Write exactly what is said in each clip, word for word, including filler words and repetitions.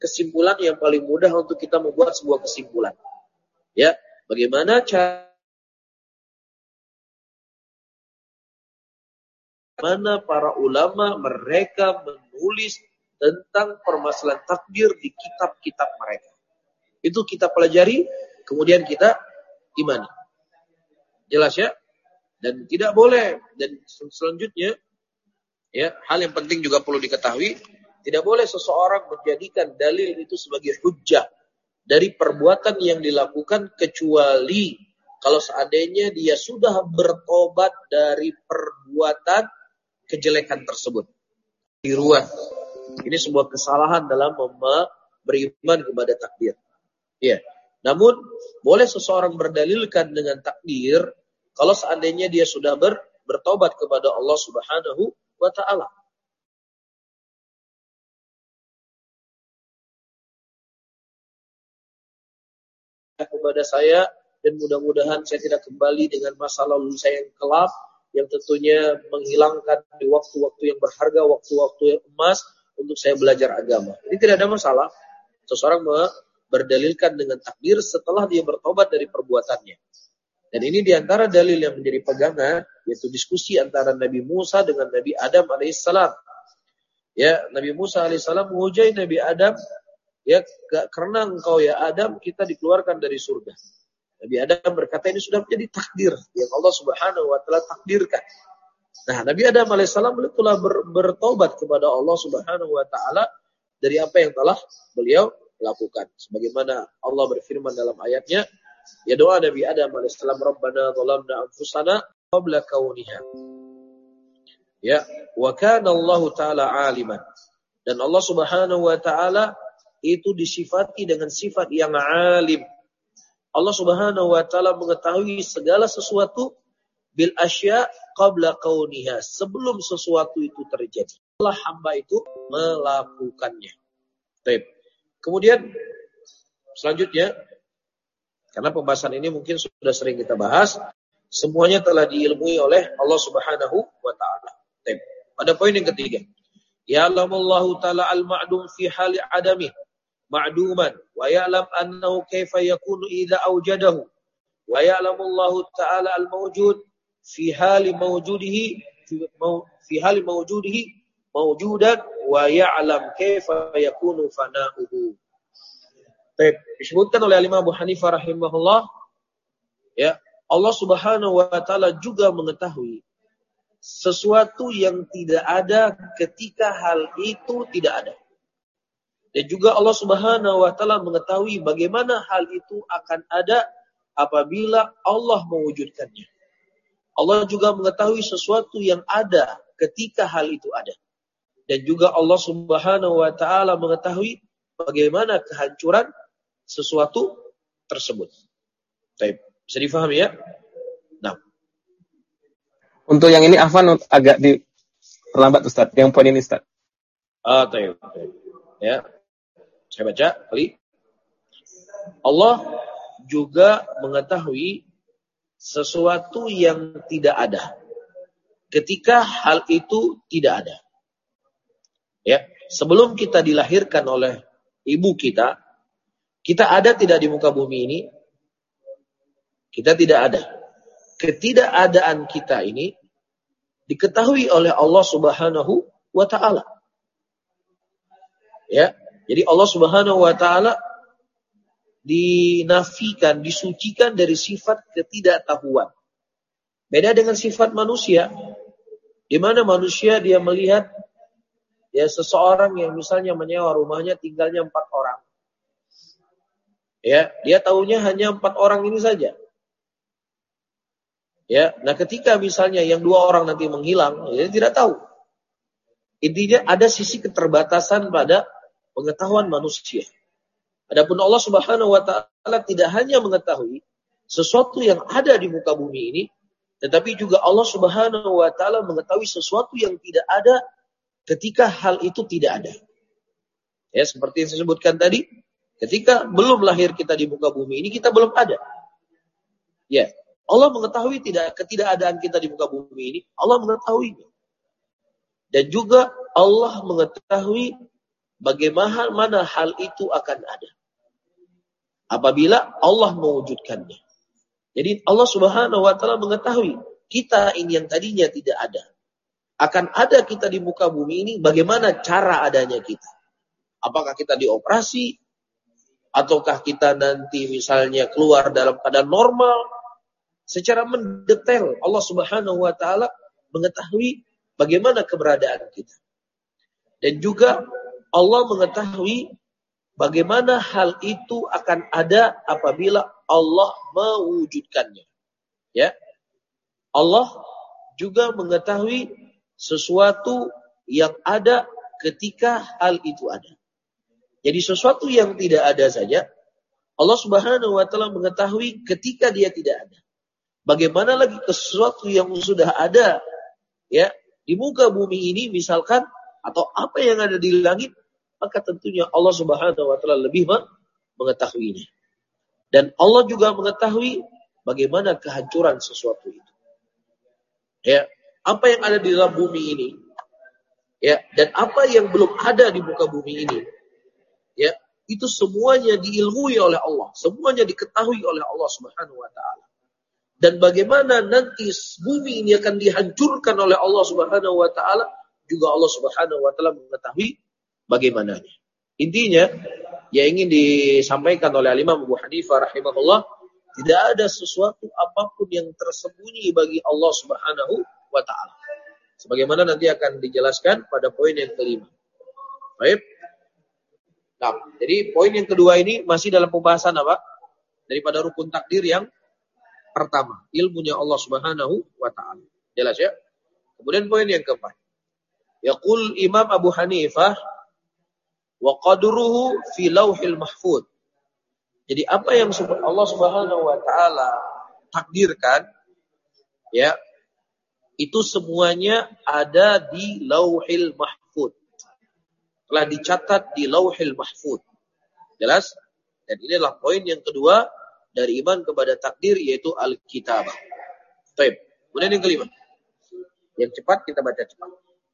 kesimpulan yang paling mudah untuk kita membuat sebuah kesimpulan. Ya, bagaimana cara mana para ulama mereka menulis tentang permasalahan takdir di kitab-kitab mereka. Itu kita pelajari, kemudian kita imani. Jelas ya? Dan tidak boleh, dan selanjutnya, ya, hal yang penting juga perlu diketahui, tidak boleh seseorang menjadikan dalil itu sebagai hujjah dari perbuatan yang dilakukan, kecuali kalau seandainya dia sudah bertobat dari perbuatan kejelekan tersebut. Tiruan. Ini sebuah kesalahan dalam beriman kepada takdir. Ya. Namun, boleh seseorang berdalilkan dengan takdir kalau seandainya dia sudah ber, bertobat kepada Allah Subhanahu wa ta'ala. Kepada saya, dan mudah-mudahan saya tidak kembali dengan masa lalu saya yang kelam, yang tentunya menghilangkan di waktu-waktu yang berharga, waktu-waktu yang emas untuk saya belajar agama. Ini tidak ada masalah. Seseorang berdalilkan dengan takdir setelah dia bertobat dari perbuatannya. Dan ini diantara dalil yang menjadi pegangan, yaitu diskusi antara Nabi Musa dengan Nabi Adam alaihissalam. Ya, Nabi Musa alaihissalam menghujai Nabi Adam, ya, karena engkau ya Adam kita dikeluarkan dari surga. Nabi Adam berkata ini sudah menjadi takdir yang Allah Subhanahu wa taala takdirkan. Nah, Nabi Adam alaihissalam beliau telah ber, bertobat kepada Allah Subhanahu wa taala dari apa yang telah beliau lakukan. Sebagaimana Allah berfirman dalam ayatnya, ya doa Nabi Adam alaihissalam, Rabbana zalamna anfusana qabla kauniha. Ya, wa kana Allah taala aliman. Dan Allah Subhanahu wa taala itu disifati dengan sifat yang alim. Allah Subhanahu wa taala mengetahui segala sesuatu bil asya qabla kauniha, sebelum sesuatu itu terjadi. Allah hamba itu melakukannya. Baik. Kemudian selanjutnya, karena pembahasan ini mungkin sudah sering kita bahas, semuanya telah diilmui oleh Allah Subhanahu wa taala. Baik. Pada poin yang ketiga, ya'lamullahu taala al-ma'dum fi hali adami ma'duman wa ya'lam annahu kaifa yakunu idza awjadahu wa ya'lamullahu ta'ala al-mawjud fi hali mawjudihi fi, fi hali mawjudihi mawjudan wa ya'lam kaifa yakunu fana'uhu. Baik, disebutkan oleh Imam Abu Hanifah rahimahullah, ya, Allah Subhanahu wa taala juga mengetahui sesuatu yang tidak ada ketika hal itu tidak ada. Dan juga Allah Subhanahu wa taala mengetahui bagaimana hal itu akan ada apabila Allah mewujudkannya. Allah juga mengetahui sesuatu yang ada ketika hal itu ada. Dan juga Allah Subhanahu wa taala mengetahui bagaimana kehancuran sesuatu tersebut. Baik, bisa difahami ya? Nah. Untuk yang ini Afwan agak diperlambat Ustaz, yang poin ini Ustaz. Ah, baik. Ya. Saya baca kali. Allah juga mengetahui sesuatu yang tidak ada ketika hal itu tidak ada. Ya, sebelum kita dilahirkan oleh ibu kita, kita ada tidak di muka bumi ini? Kita tidak ada. Ketidakadaan kita ini diketahui oleh Allah Subhanahu wa taala. Ya, jadi Allah Subhanahu wa taala dinafikan, disucikan dari sifat ketidaktahuan. Beda dengan sifat manusia, di mana manusia dia melihat ya seseorang yang misalnya menyewa rumahnya tinggalnya empat orang. Ya, dia tahunya hanya empat orang ini saja. Ya, nah ketika misalnya yang dua orang nanti menghilang, dia tidak tahu. Intinya ada sisi keterbatasan pada pengetahuan manusia. Adapun Allah Subhanahu wa taala tidak hanya mengetahui sesuatu yang ada di muka bumi ini, tetapi juga Allah Subhanahu wa taala mengetahui sesuatu yang tidak ada ketika hal itu tidak ada. Ya, seperti yang saya sebutkan tadi, ketika belum lahir kita di muka bumi ini, kita belum ada. Ya, Allah mengetahui tidak ketidakadaan kita di muka bumi ini, Allah mengetahuinya. Dan juga Allah mengetahui bagaimana hal itu akan ada apabila Allah mewujudkannya. Jadi Allah Subhanahu wa taala mengetahui kita ini yang tadinya tidak ada. Akan ada kita di muka bumi ini, bagaimana cara adanya kita. Apakah kita dioperasi, ataukah kita nanti misalnya keluar dalam keadaan normal. Secara mendetail Allah Subhanahu wa taala mengetahui bagaimana keberadaan kita. Dan juga Allah mengetahui bagaimana hal itu akan ada apabila Allah mewujudkannya. Ya. Allah juga mengetahui sesuatu yang ada ketika hal itu ada. Jadi sesuatu yang tidak ada saja, Allah Subhanahu wa taala mengetahui ketika dia tidak ada. Bagaimana lagi sesuatu yang sudah ada ya di muka bumi ini misalkan, atau apa yang ada di langit, maka tentunya Allah Subhanahu wa taala lebih mengetahuinya. Dan Allah juga mengetahui bagaimana kehancuran sesuatu itu. Ya, apa yang ada di dalam bumi ini, ya, dan apa yang belum ada di muka bumi ini, ya, itu semuanya diilmui oleh Allah, semuanya diketahui oleh Allah Subhanahu wa taala. Dan bagaimana nanti bumi ini akan dihancurkan oleh Allah Subhanahu wa taala, juga Allah Subhanahu wa taala mengetahui bagaimananya. Intinya, yang ingin disampaikan oleh Imam Abu Hanifah rahimahullah, tidak ada sesuatu apapun yang tersembunyi bagi Allah Subhanahu wa taala. Sebagaimana nanti akan dijelaskan pada poin yang kelima. Baik. Nah, jadi poin yang kedua ini masih dalam pembahasan apa? Daripada rukun takdir yang pertama, ilmunya Allah Subhanahu wa taala. Jelas ya? Kemudian poin yang keempat. Yaqul Imam Abu Hanifah wa qadruhu fi lauhil mahfuz. Jadi apa yang Allah Subhanahu wa taala takdirkan ya, itu semuanya ada di lauhil mahfuz. Telah dicatat di lauhil mahfuz. Jelas? Dan inilah poin yang kedua dari iman kepada takdir, yaitu al-kitabah. Baik. Kemudian yang kelima. Yang cepat kita baca cepat.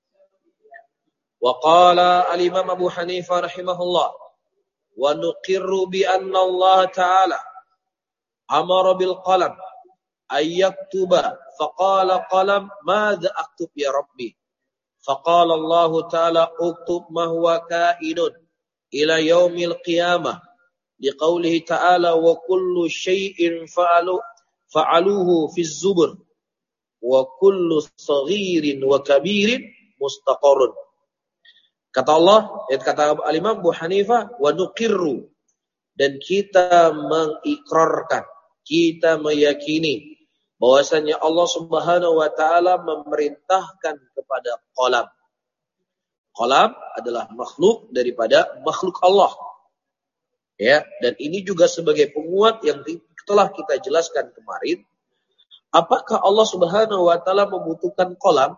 Wa qala al-Imam Abu Hanifah rahimahullah wa nuqirru bi anna Allah ta'ala amara bil qalam ay yaktuba faqala qalam madza aktub ya rabbi faqala Allah ta'ala uktub ma huwa kainun ila yaumil qiyamah liqaulihi ta'ala wa kullu syai'in fa'alu fa'aluhu fi zubur wa kullu saghirin wa kabirin mustaqarrun. Kata Allah, kata Al-Imam Abu Hanifah, wa nuqirru, dan kita mengikrarkan, kita meyakini bahwasanya Allah Subhanahu wa taala memerintahkan kepada qalam. Qalam adalah makhluk daripada makhluk Allah. Ya, dan ini juga sebagai penguat yang telah kita jelaskan kemarin. Apakah Allah Subhanahu wa taala membutuhkan qalam?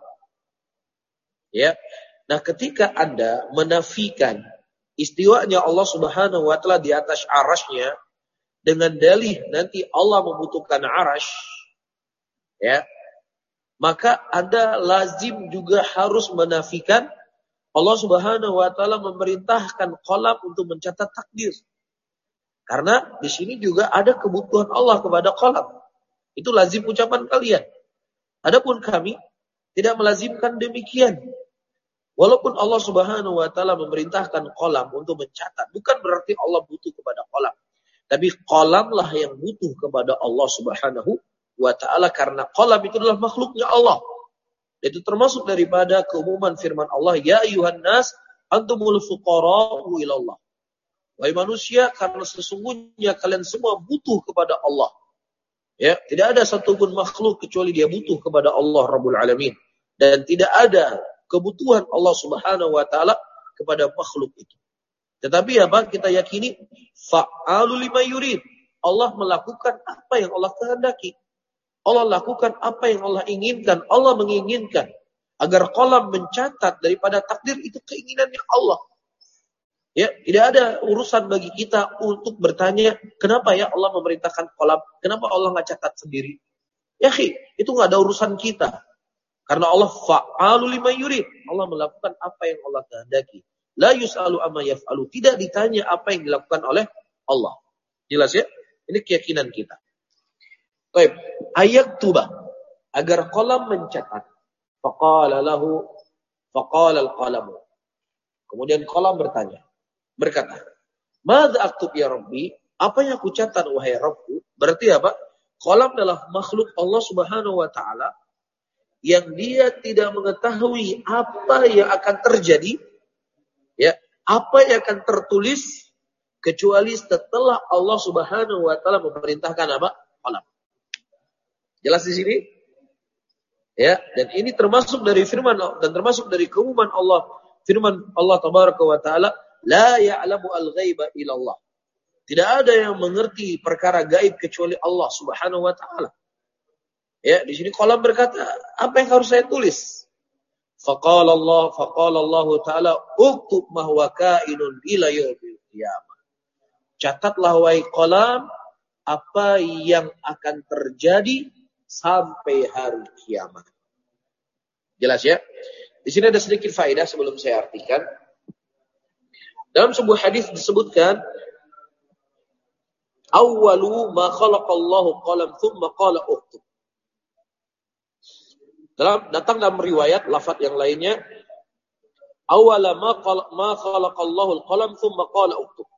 Ya. Nah, ketika Anda menafikan istiwanya Allah Subhanahu wa taala di atas arasy-Nya dengan dalih nanti Allah membutuhkan arasy, ya, maka Anda lazim juga harus menafikan Allah Subhanahu wa taala memerintahkan qalam untuk mencatat takdir. Karena di sini juga ada kebutuhan Allah kepada qalam. Itu lazim ucapan kalian. Adapun kami tidak melazimkan demikian. Walaupun Allah Subhanahu wa taala memerintahkan qalam untuk mencatat, bukan berarti Allah butuh kepada qalam. Tapi qalamlah yang butuh kepada Allah Subhanahu wa taala karena qalam itu adalah makhluknya Allah. Itu termasuk daripada keumuman firman Allah, ya ayyuhan nas antumul fuqara'u ila Allah. Wahai manusia, karena sesungguhnya kalian semua butuh kepada Allah. Ya, tidak ada satupun makhluk kecuali dia butuh kepada Allah Rabbul Alamin. Dan tidak ada kebutuhan Allah Subhanahu wa taala kepada makhluk itu. Tetapi apa? Kita yakini fa'alu lima yurid. Allah melakukan apa yang Allah kehendaki. Allah lakukan apa yang Allah inginkan. Allah menginginkan agar qalam mencatat daripada takdir itu keinginannya Allah. Ya, tidak ada urusan bagi kita untuk bertanya, kenapa ya Allah memerintahkan qalam? Kenapa Allah enggak catat sendiri? Ya, khi, itu enggak ada urusan kita. Karena Allah fa'alu lima yurid. Allah melakukan apa yang Allah kehendaki. La yus'alu amma yaf'alu. Tidak ditanya apa yang dilakukan oleh Allah. Jelas ya? Ini keyakinan kita. Baik, ayat tubah agar qalam mencatat. Faqala lahu faqala al-qalamu. Kemudian qalam bertanya, berkata, "Madza aktub ya Rabbi?" Apa yang aku catat wahai Rabbku? Berarti apa? Qalam adalah makhluk Allah Subhanahu wa taala yang dia tidak mengetahui apa yang akan terjadi, ya, apa yang akan tertulis kecuali setelah Allah Subhanahu wa taala memerintahkan apa? Qalam. Jelas di sini? Ya, dan ini termasuk dari firman dan termasuk dari keumuman Allah. Firman Allah tabaraka wa taala, "La ya'lamu al-ghaiba illallah." Tidak ada yang mengerti perkara gaib kecuali Allah Subhanahu wa taala. Ya, di sini qalam berkata, apa yang harus saya tulis? Faqala Allah, faqala Allah taala, "Uktub ma huwa kainun ila yaumil qiyamah." Catatlah wahai qalam apa yang akan terjadi sampai hari kiamat. Jelas ya? Di sini ada sedikit faedah sebelum saya artikan. Dalam sebuah hadis disebutkan, "Awwalu ma khalaqallahu qalam thumma qala uktub." Dalam datang dalam riwayat lafaz yang lainnya, "Awwala ma ma khalaqallahu al-qalam thumma qala uktub."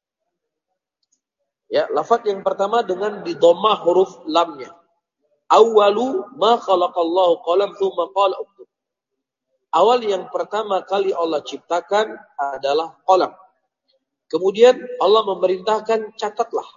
Ya, lafaz yang pertama dengan didhammah huruf lamnya. Awwalu ma khalaqallahu qalam thumma qala uktub. Awal yang pertama kali Allah ciptakan adalah qalam. Kemudian Allah memerintahkan catatlah.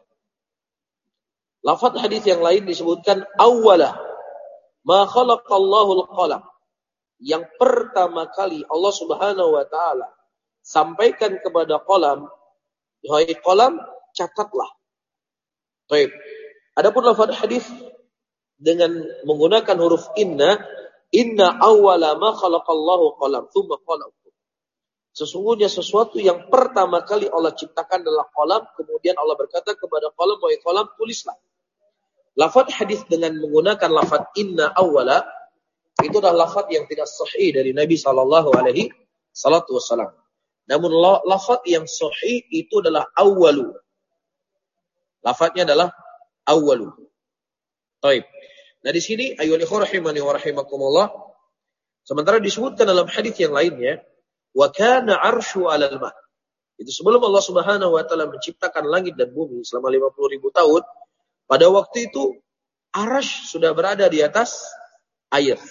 Lafaz hadis yang lain disebutkan awwala ma khalaqallahu al-qalam. Yang pertama kali Allah Subhanahu wa taala sampaikan kepada qalam, "Wahai qalam, catatlah." Baik. Adapun lafaz hadis dengan menggunakan huruf inna, inna awwala ma khalaqallahu qalam tsumma qala uktub. Sesungguhnya sesuatu yang pertama kali Allah ciptakan adalah qalam, kemudian Allah berkata kepada qalam, "Wahai qalam, tulislah." Lafaz hadis dengan menggunakan lafaz inna awwala itu adalah lafaz yang tidak sahih dari Nabi sallallahu alaihi wasallam. Namun lafaz yang sahih itu adalah awwalu. Lafaznya adalah awwalu. Baik. Nah di sini ayyuhal ikhwah rahimani wa rahimakumullah, sementara disebutkan dalam hadis yang lainnya, wa kana 'arsyu 'alal ma'. Itu sebelum Allah Subhanahu wa taala menciptakan langit dan bumi selama lima puluh ribu tahun, pada waktu itu arasy sudah berada di atas air.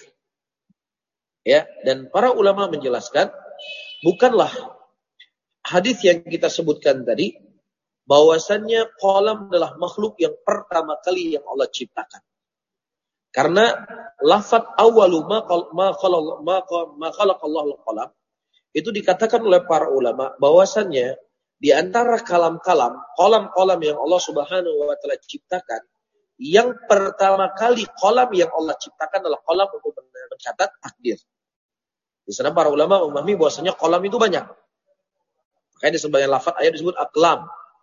Ya, dan para ulama menjelaskan bukanlah hadis yang kita sebutkan tadi bahwasannya qalam adalah makhluk yang pertama kali yang Allah ciptakan. Karena lafaz awwalu ma ma khalaqallahu al-qalam itu dikatakan oleh para ulama bahwasannya di antara kalam-kalam, qalam-qalam yang Allah Subhanahu wa taala ciptakan, yang pertama kali qalam yang Allah ciptakan adalah qalam untuk mencatat takdir. Di sana para ulama memahami bahwasanya qalam itu banyak. Makanya di sebagian lafaz ayat disebut aqlam.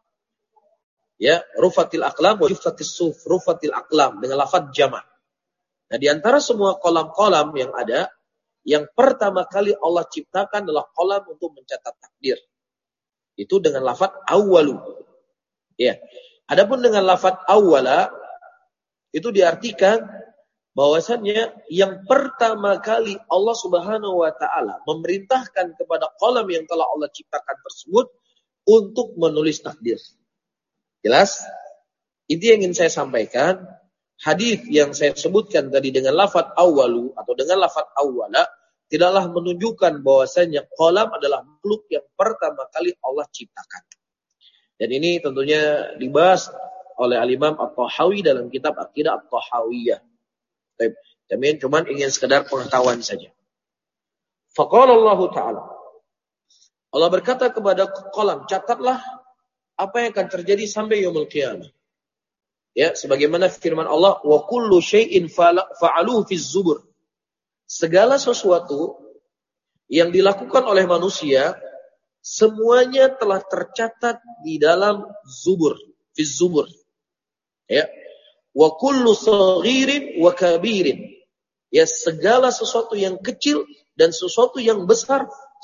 Ya, rufatil aqlam wa juffatis suf, rufatil aqlam dengan lafaz jama'. Nah, di antara semua kolam-kolam yang ada, yang pertama kali Allah ciptakan adalah kolam untuk mencatat takdir. Itu dengan lafaz awwalu. Ya. Adapun dengan lafaz awwala itu diartikan bahwasannya yang pertama kali Allah Subhanahu wa taala memerintahkan kepada kolam yang telah Allah ciptakan tersebut untuk menulis takdir. Jelas? Itu yang ingin saya sampaikan. Hadis yang saya sebutkan tadi dengan lafaz awwalu atau dengan lafaz awwala tidaklah menunjukkan bahwasanya qalam adalah makhluk yang pertama kali Allah ciptakan. Dan ini tentunya dibahas oleh Al-Imam At-Tahawi dalam kitab Aqidah At-Tahawiyah. Baik, demikian cuman ingin sekedar pengetahuan saja. Faqala Allah Ta'ala. Allah berkata kepada qalam, catatlah apa yang akan terjadi sampai yaumul qiyamah. Ya, sebagaimana firman Allah, wa kullu syai'in fa'aluhu fiz zubur. Segala sesuatu yang dilakukan oleh manusia semuanya telah tercatat di dalam zubur, fiz zubur. Ya. Wa kullu saghirin wa kabirin. Ya, segala sesuatu yang kecil dan sesuatu yang besar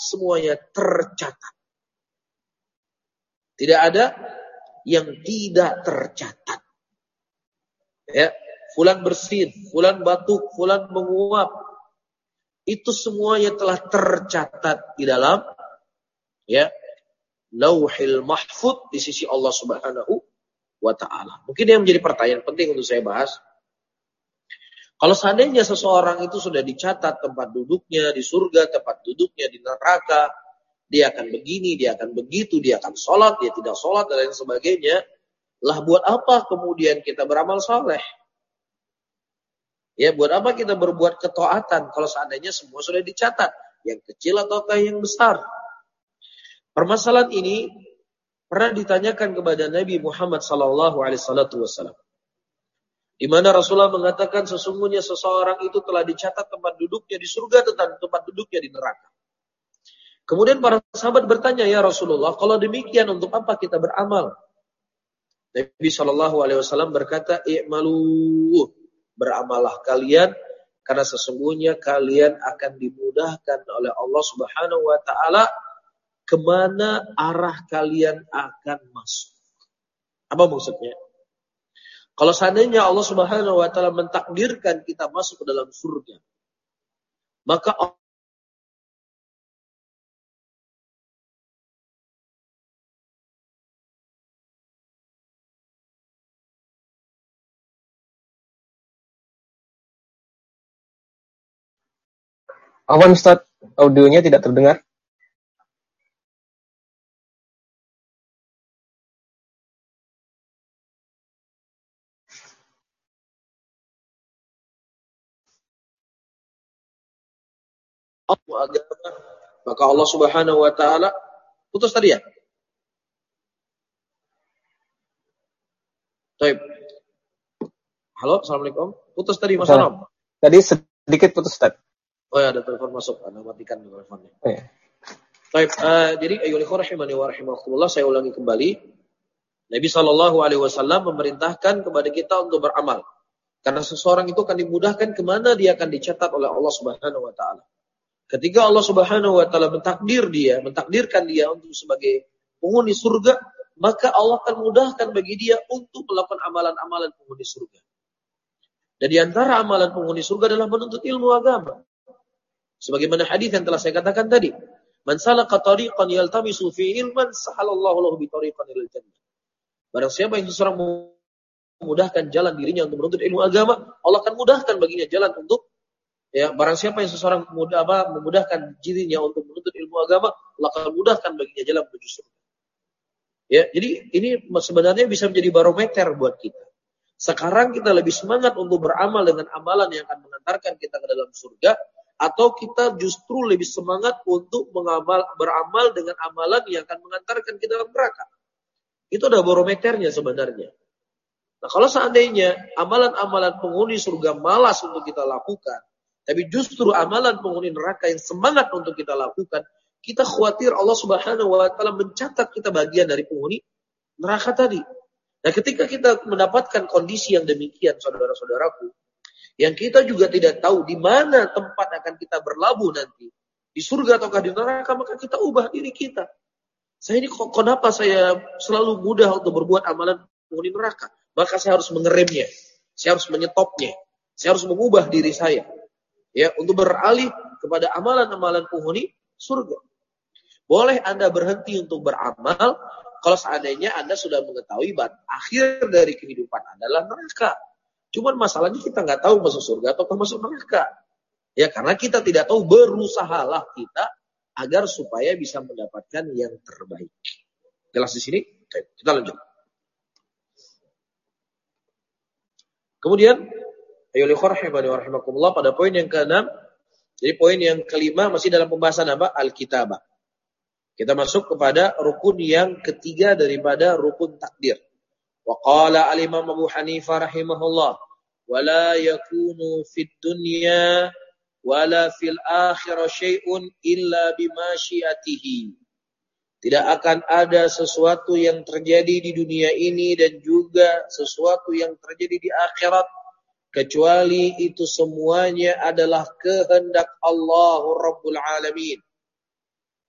semuanya tercatat. Tidak ada yang tidak tercatat. Ya, fulan bersin, fulan batuk, fulan menguap. Itu semuanya telah tercatat di dalam ya Lauhil Mahfuz di sisi Allah Subhanahu wa taala. Mungkin yang menjadi pertanyaan penting untuk saya bahas. Kalau seandainya seseorang itu sudah dicatat tempat duduknya di surga, tempat duduknya di neraka, dia akan begini, dia akan begitu, dia akan sholat, dia tidak sholat, dan lain sebagainya. Lah buat apa kemudian kita beramal saleh? Ya, buat apa kita berbuat ketaatan kalau seandainya semua sudah dicatat, yang kecil ataukah yang besar? Permasalahan ini pernah ditanyakan kepada Nabi Muhammad sallallahu alaihi wasallam. Di mana Rasulullah mengatakan sesungguhnya seseorang itu telah dicatat tempat duduknya di surga dan tempat duduknya di neraka. Kemudian para sahabat bertanya, ya Rasulullah, kalau demikian untuk apa kita beramal? Nabi shallallahu alaihi wasallam berkata, i'malu, beramalah kalian, karena sesungguhnya kalian akan dimudahkan oleh Allah Subhanahu wa taala kemana arah kalian akan masuk. Apa maksudnya? Kalau seandainya Allah Subhanahu wa taala mentakdirkan kita masuk ke dalam surga, maka Afwan Ustaz, audionya tidak terdengar. agama, maka Allah Subhanahu wa taala putus tadi ya? Baik. Halo, Assalamualaikum. Putus tadi Mas Anam. Tadi sedikit putus Ustaz. Oh ya, ada telepon masuk. Anda matikan teleponnya. Oh, ya. Baik, uh, jadi ayyuhal ikhwah rahimani wa rahimakumullah, saya ulangi kembali. Nabi sallallahu alaihi wasallam memerintahkan kepada kita untuk beramal. Karena seseorang itu akan dimudahkan kemana dia akan dicatat oleh Allah Subhanahu wa taala. Ketika Allah Subhanahu wa taala mentakdir dia, mentakdirkan dia untuk sebagai penghuni surga, maka Allah akan mudahkan bagi dia untuk melakukan amalan-amalan penghuni surga. Dan di antara amalan penghuni surga adalah menuntut ilmu agama. Sebagaimana hadis yang telah saya katakan tadi, man salaka tariqan yaltamisu fi ilman sahalallahu lahu bi tariqan ilal jannah. Barang siapa yang seseorang memudahkan jalan dirinya untuk menuntut ilmu agama, Allah akan mudahkan baginya jalan untuk ya, barang siapa yang seseorang mudah apa memudahkan dirinya untuk menuntut ilmu agama, Allah akan mudahkan baginya jalan menuju surga. Ya, jadi ini sebenarnya bisa menjadi barometer buat kita. Sekarang kita lebih semangat untuk beramal dengan amalan yang akan mengantarkan kita ke dalam surga, atau kita justru lebih semangat untuk mengamal, beramal dengan amalan yang akan mengantarkan kita ke neraka. Itu ada barometernya sebenarnya. Nah, kalau seandainya amalan-amalan penghuni surga malas untuk kita lakukan, tapi justru amalan penghuni neraka yang semangat untuk kita lakukan, kita khawatir Allah Subhanahu wa taala mencatat kita bagian dari penghuni neraka tadi. Nah, ketika kita mendapatkan kondisi yang demikian, saudara-saudaraku, yang kita juga tidak tahu di mana tempat akan kita berlabuh nanti, di surga ataukah di neraka, maka kita ubah diri kita. Saya ini kok kenapa saya selalu mudah untuk berbuat amalan penghuni neraka? Maka saya harus mengeremnya, saya harus menyetopnya, saya harus mengubah diri saya, ya, untuk beralih kepada amalan-amalan penghuni surga. Boleh Anda berhenti untuk beramal kalau seandainya Anda sudah mengetahui bahwa akhir dari kehidupan adalah neraka. Cuman masalahnya kita nggak tahu masuk surga atau masuk neraka. Ya, karena kita tidak tahu, berusahalah kita agar supaya bisa mendapatkan yang terbaik. Jelas di sini? Oke, kita lanjut. Kemudian, ayyuhal ikhwah rahimani wa rahimakumullah, pada poin yang keenam, jadi poin yang kelima masih dalam pembahasan apa? Al-kitabah. Kita masuk kepada rukun yang ketiga daripada rukun takdir. Wa qala al-Imam Abu Hanifah rahimahullah, wa la yakunu fid dunya wa la fil akhirah syai'un illa bima syiatihi. Tidak akan ada sesuatu yang terjadi di dunia ini dan juga sesuatu yang terjadi di akhirat kecuali itu semuanya adalah kehendak Allah Rabbul Alamin.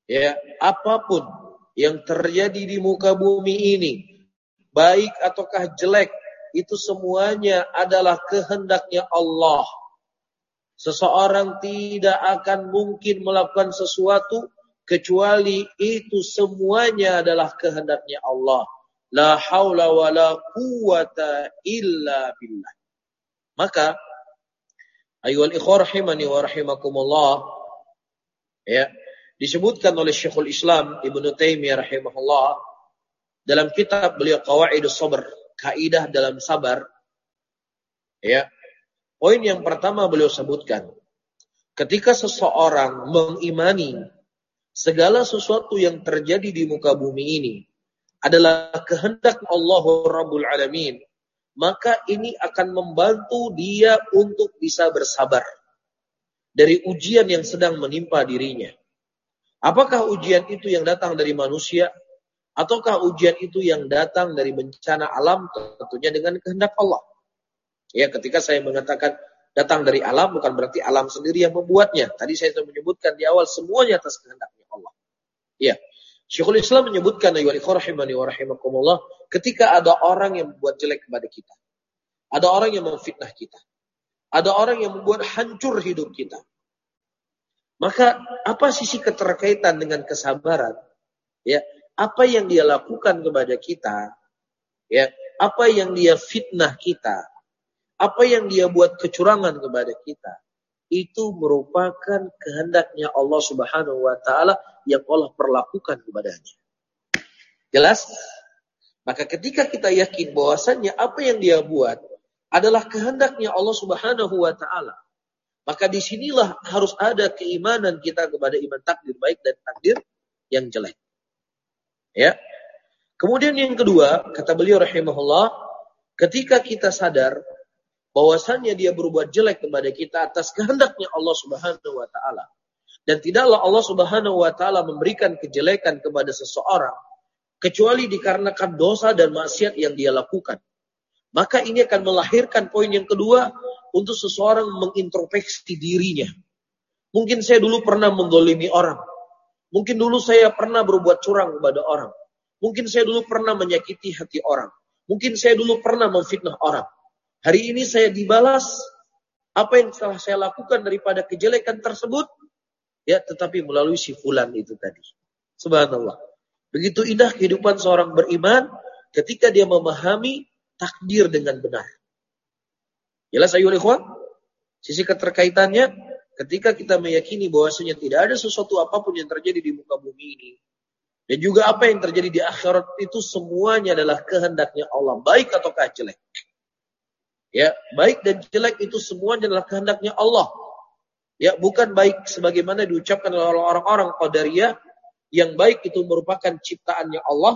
Ya, apapun yang terjadi di muka bumi ini, baik ataukah jelek, itu semuanya adalah kehendaknya Allah. Seseorang tidak akan mungkin melakukan sesuatu kecuali itu semuanya adalah kehendaknya Allah. La haula wa la quwata illa billah. Maka ayyuhal ikhwah rahimani wa rahimakumullah, ya, disebutkan oleh Syekhul Islam Ibnu Taimiyah rahimahullah dalam kitab beliau Qawaidus Sabr, kaidah dalam sabar. Ya. Poin yang pertama beliau sebutkan, ketika seseorang mengimani segala sesuatu yang terjadi di muka bumi ini adalah kehendak Allah Rabbul Alamin, maka ini akan membantu dia untuk bisa bersabar dari ujian yang sedang menimpa dirinya. Apakah ujian itu yang datang dari manusia, ataukah ujian itu yang datang dari bencana alam, tentunya dengan kehendak Allah. Ya, ketika saya mengatakan datang dari alam, bukan berarti alam sendiri yang membuatnya. Tadi saya sudah menyebutkan di awal, semuanya atas kehendaknya Allah. Ya, Syekhul Islam menyebutkan, ayyuhal ikhwah rahimani wa rahimakumullah, ketika ada orang yang membuat jelek kepada kita, ada orang yang memfitnah kita, ada orang yang membuat hancur hidup kita, maka apa sisi keterkaitan dengan kesabaran? Ya, apa yang dia lakukan kepada kita? Ya, apa yang dia fitnah kita? Apa yang dia buat kecurangan kepada kita? Itu merupakan kehendaknya Allah Subhanahu wa taala yang Allah perlakukan kepadanya. Jelas? Maka ketika kita yakin bahwasannya apa yang dia buat adalah kehendaknya Allah Subhanahu wa taala, maka disinilah harus ada keimanan kita kepada iman takdir baik dan takdir yang jelek. Ya. Kemudian yang kedua, kata beliau rahimahullah, ketika kita sadar bahwasannya dia berbuat jelek kepada kita atas kehendaknya Allah Subhanahu wa taala, dan tidaklah Allah Subhanahu wa taala memberikan kejelekan kepada seseorang kecuali dikarenakan dosa dan maksiat yang dia lakukan. Maka ini akan melahirkan poin yang kedua untuk seseorang mengintrospeksi dirinya. Mungkin saya dulu pernah menzalimi orang. Mungkin dulu saya pernah berbuat curang kepada orang. Mungkin saya dulu pernah menyakiti hati orang. Mungkin saya dulu pernah memfitnah orang. Hari ini saya dibalas apa yang telah saya lakukan daripada kejelekan tersebut, ya, tetapi melalui si fulan itu tadi. Subhanallah. Begitu indah kehidupan seorang beriman ketika dia memahami takdir dengan benar. Jelas ayyuhal ikhwan? Sisi keterkaitannya ketika kita meyakini bahwasanya tidak ada sesuatu apapun yang terjadi di muka bumi ini, dan juga apa yang terjadi di akhirat itu semuanya adalah kehendaknya Allah, baik ataukah jelek. Ya, baik dan jelek itu semuanya adalah kehendaknya Allah. Ya, bukan baik sebagaimana diucapkan oleh orang-orang Qadariyah, yang baik itu merupakan ciptaannya Allah.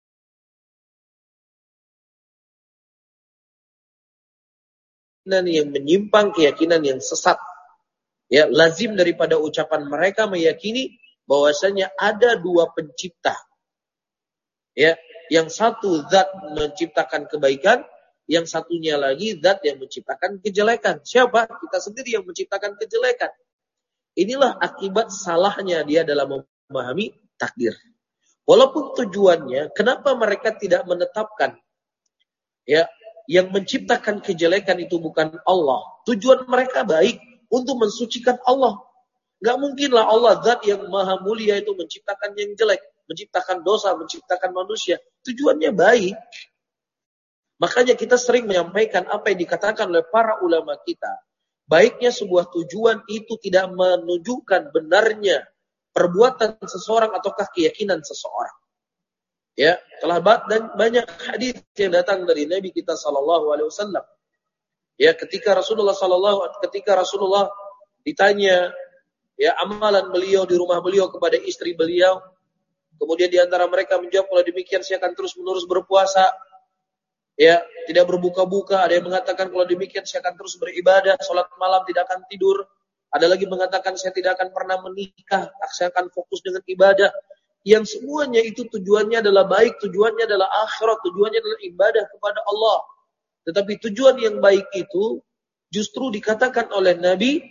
Yang menyimpang, keyakinan yang sesat. Ya, lazim daripada ucapan mereka meyakini bahwasanya ada dua pencipta. Ya, yang satu zat menciptakan kebaikan, yang satunya lagi zat yang menciptakan kejelekan. Siapa? Kita sendiri yang menciptakan kejelekan. Inilah akibat salahnya dia dalam memahami takdir. Walaupun tujuannya, kenapa mereka tidak menetapkan, ya, yang menciptakan kejelekan itu bukan Allah. Tujuan mereka baik untuk mensucikan Allah. Gak mungkinlah Allah zat yang maha mulia itu menciptakan yang jelek, menciptakan dosa, menciptakan manusia. Tujuannya baik. Makanya kita sering menyampaikan apa yang dikatakan oleh para ulama kita. Baiknya sebuah tujuan itu tidak menunjukkan benarnya perbuatan seseorang ataukah keyakinan seseorang. Ya, telah dan banyak hadis yang datang dari Nabi kita sallallahu alaihi wasallam. Ya, ketika Rasulullah sallallahu ketika Rasulullah ditanya ya amalan beliau di rumah beliau kepada istri beliau, kemudian di antara mereka menjawab, kalau demikian saya akan terus-menerus berpuasa. Ya, tidak berbuka-buka. Ada yang mengatakan kalau demikian saya akan terus beribadah, sholat malam tidak akan tidur. Ada lagi mengatakan saya tidak akan pernah menikah, saya akan fokus dengan ibadah. Yang semuanya itu tujuannya adalah baik, tujuannya adalah akhirat, tujuannya adalah ibadah kepada Allah. Tetapi tujuan yang baik itu justru dikatakan oleh Nabi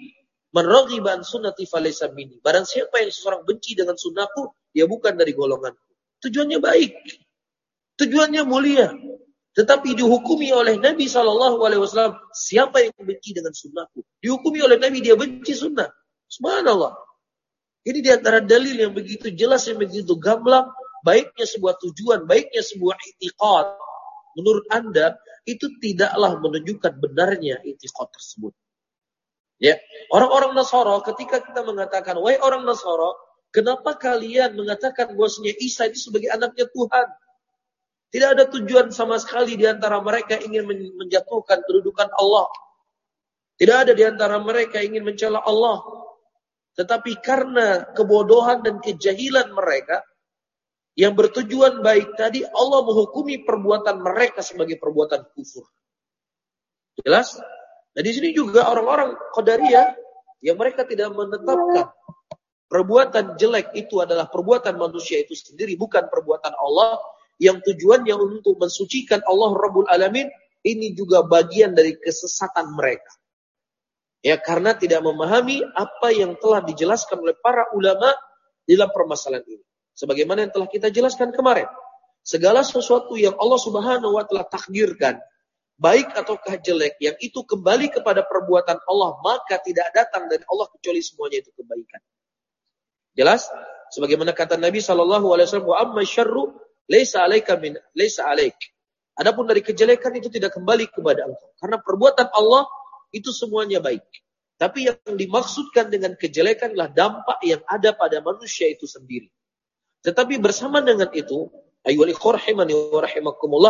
Man raghiba an sunnati falaysa minni. Barang siapa yang seseorang benci dengan sunnahku, dia bukan dari golonganku. Tujuannya baik. Tujuannya mulia. Tetapi dihukumi oleh Nabi shallallahu alaihi wasallam, siapa yang benci dengan sunnahku? Dihukumi oleh Nabi, dia benci sunnah. Subhanallah. Ini diantara dalil yang begitu jelas, yang begitu gamblang, baiknya sebuah tujuan, baiknya sebuah i'tiqad. Menurut Anda, itu tidaklah menunjukkan benarnya i'tiqad tersebut. Ya, orang-orang Nasara ketika kita mengatakan, wahai orang Nasara, kenapa kalian mengatakan bahwasanya Isa itu sebagai anaknya Tuhan? Tidak ada tujuan sama sekali di antara mereka ingin menjatuhkan kedudukan Allah. Tidak ada di antara mereka ingin mencela Allah. Tetapi karena kebodohan dan kejahilan mereka yang bertujuan baik tadi, Allah menghukumi perbuatan mereka sebagai perbuatan kufur. Jelas? Nah di sini juga orang-orang Qadariyah yang mereka tidak menetapkan perbuatan jelek itu adalah perbuatan manusia itu sendiri, bukan perbuatan Allah, yang tujuannya untuk mensucikan Allah Rabbul Alamin. Ini juga bagian dari kesesatan mereka. Ya, karena tidak memahami apa yang telah dijelaskan oleh para ulama dalam permasalahan ini. Sebagaimana yang telah kita jelaskan kemarin. Segala sesuatu yang Allah Subhanahu wa taala takdirkan, baik ataukah jelek, yang itu kembali kepada perbuatan Allah, maka tidak datang dari Allah kecuali semuanya itu kebaikan. Jelas? Sebagaimana kata Nabi sallallahu alaihi wasallam, "Wa amma syarru laisa 'alaika min laisa 'alaik." Adapun dari kejelekan itu tidak kembali kepada engkau, karena perbuatan Allah itu semuanya baik. Tapi yang dimaksudkan dengan kejelekan adalah dampak yang ada pada manusia itu sendiri. Tetapi bersama dengan itu, ayyuhal ikhwah rahimani wa rahimakumullah,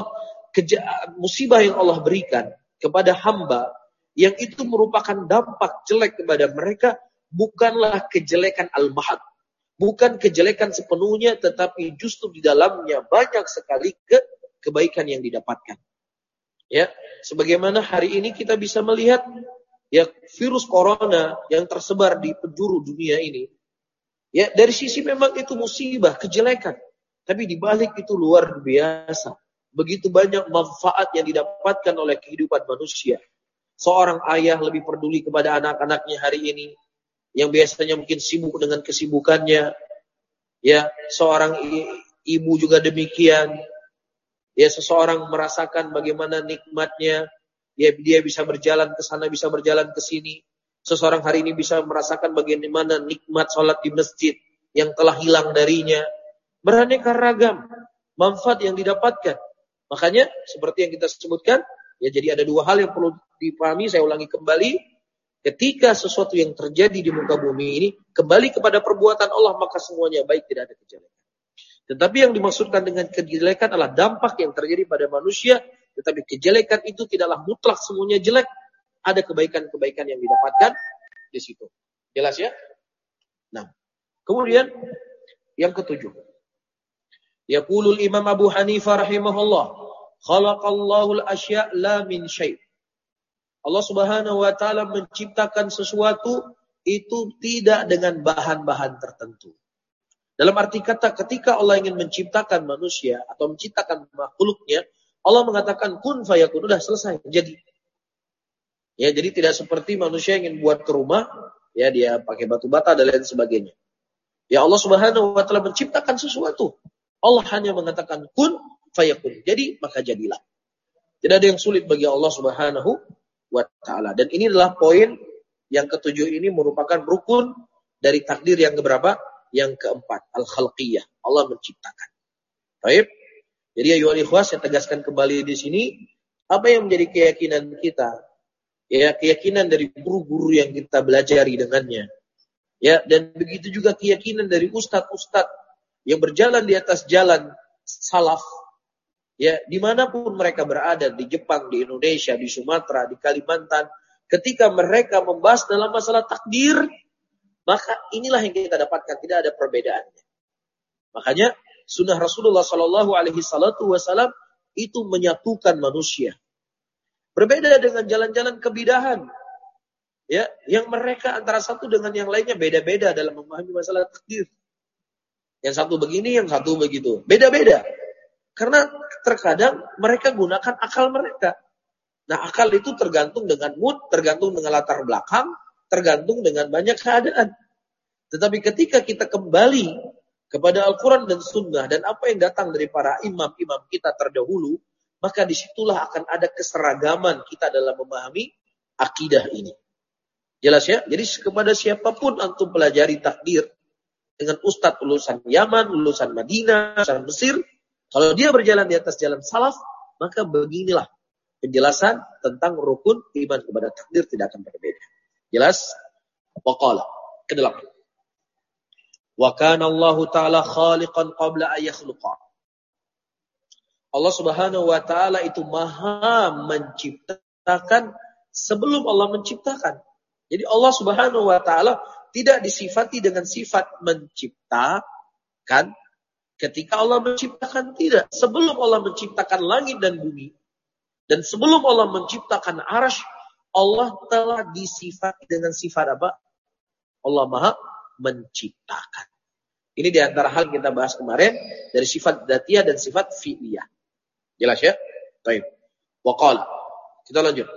musibah yang Allah berikan kepada hamba yang itu merupakan dampak jelek kepada mereka, bukanlah kejelekan al-mahad, bukan kejelekan sepenuhnya, tetapi justru di dalamnya banyak sekali ke kebaikan yang didapatkan. Ya, sebagaimana hari ini kita bisa melihat ya virus corona yang tersebar di penjuru dunia ini. Ya, dari sisi memang itu musibah, kejelekan, tapi di balik itu luar biasa. Begitu banyak manfaat yang didapatkan oleh kehidupan manusia. Seorang ayah lebih peduli kepada anak-anaknya hari ini, yang biasanya mungkin sibuk dengan kesibukannya. Ya, seorang ibu juga demikian. Ya, seseorang merasakan bagaimana nikmatnya, ya, dia bisa berjalan ke sana, bisa berjalan ke sini. Seseorang hari ini bisa merasakan bagaimana nikmat sholat di masjid yang telah hilang darinya. Beraneka ragam manfaat yang didapatkan. Makanya seperti yang kita sebutkan, ya, jadi ada dua hal yang perlu dipahami, saya ulangi kembali. Ketika sesuatu yang terjadi di muka bumi ini kembali kepada perbuatan Allah, maka semuanya baik, tidak ada kejelekan. Tetapi yang dimaksudkan dengan kejelekan adalah dampak yang terjadi pada manusia, tetapi kejelekan itu tidaklah mutlak semuanya jelek. Ada kebaikan-kebaikan yang didapatkan di situ. Jelas ya? Nah, kemudian yang ketujuh. Yaqulul Imam Abu Hanifah rahimahullah, khalaqallahu al-asya' la min syai'. Allah Subhanahu wa taala menciptakan sesuatu itu tidak dengan bahan-bahan tertentu. Dalam arti kata, ketika Allah ingin menciptakan manusia atau menciptakan makhluknya, Allah mengatakan kun fayakun, udah selesai, jadi. Ya, jadi tidak seperti manusia yang ingin buat ke rumah, ya dia pakai batu bata dan lain sebagainya. Ya, Allah Subhanahu wa taala menciptakan sesuatu. Allah hanya mengatakan kun fayakun, jadi maka jadilah. Tidak ada yang sulit bagi Allah Subhanahu wa taala. Dan ini adalah poin yang ketujuh, ini merupakan rukun dari takdir yang keberapa? Yang keempat, al-khalqiyah. Allah menciptakan. Baik. Jadi ayo ikhwas, saya tegaskan kembali di sini, apa yang menjadi keyakinan kita? Ya, keyakinan dari guru-guru yang kita belajari dengannya. Ya, dan begitu juga keyakinan dari ustadz-ustadz yang berjalan di atas jalan salaf. Ya, dimanapun mereka berada, di Jepang, di Indonesia, di Sumatera, di Kalimantan, ketika mereka membahas dalam masalah takdir, maka inilah yang kita dapatkan, tidak ada perbedaannya. Makanya sunnah Rasulullah Shallallahu Alaihi Wasallam itu menyatukan manusia. Berbeda dengan jalan-jalan kebidahan, ya, yang mereka antara satu dengan yang lainnya beda-beda dalam memahami masalah takdir. Yang satu begini, yang satu begitu, beda-beda. Karena terkadang mereka gunakan akal mereka. Nah, akal itu tergantung dengan mood, tergantung dengan latar belakang, tergantung dengan banyak keadaan. Tetapi ketika kita kembali kepada Al-Quran dan Sunnah dan apa yang datang dari para imam-imam kita terdahulu, maka disitulah akan ada keseragaman kita dalam memahami akidah ini. Jelas ya? Jadi kepada siapapun antum pelajari takdir dengan ustadz lulusan Yaman, lulusan Madinah, lulusan Mesir, kalau dia berjalan di atas jalan salaf, maka beginilah penjelasan tentang rukun iman kepada takdir tidak akan berbeda. Jelas? Waqala. Kedelapan. Wa kana Allah Ta'ala khaliqan qabla an yakhluqa. Allah Subhanahu wa taala itu Maha menciptakan sebelum Allah menciptakan. Jadi Allah Subhanahu wa taala tidak disifati dengan sifat menciptakan ketika Allah menciptakan, tidak. Sebelum Allah menciptakan langit dan bumi dan sebelum Allah menciptakan arsy, Allah telah disifati dengan sifat apa? Allah Maha menciptakan. Ini di antara hal yang kita bahas kemarin dari sifat dzatiyah dan sifat fi'liyah. Jelas ya? Baik. Wa qala. Kita lanjut.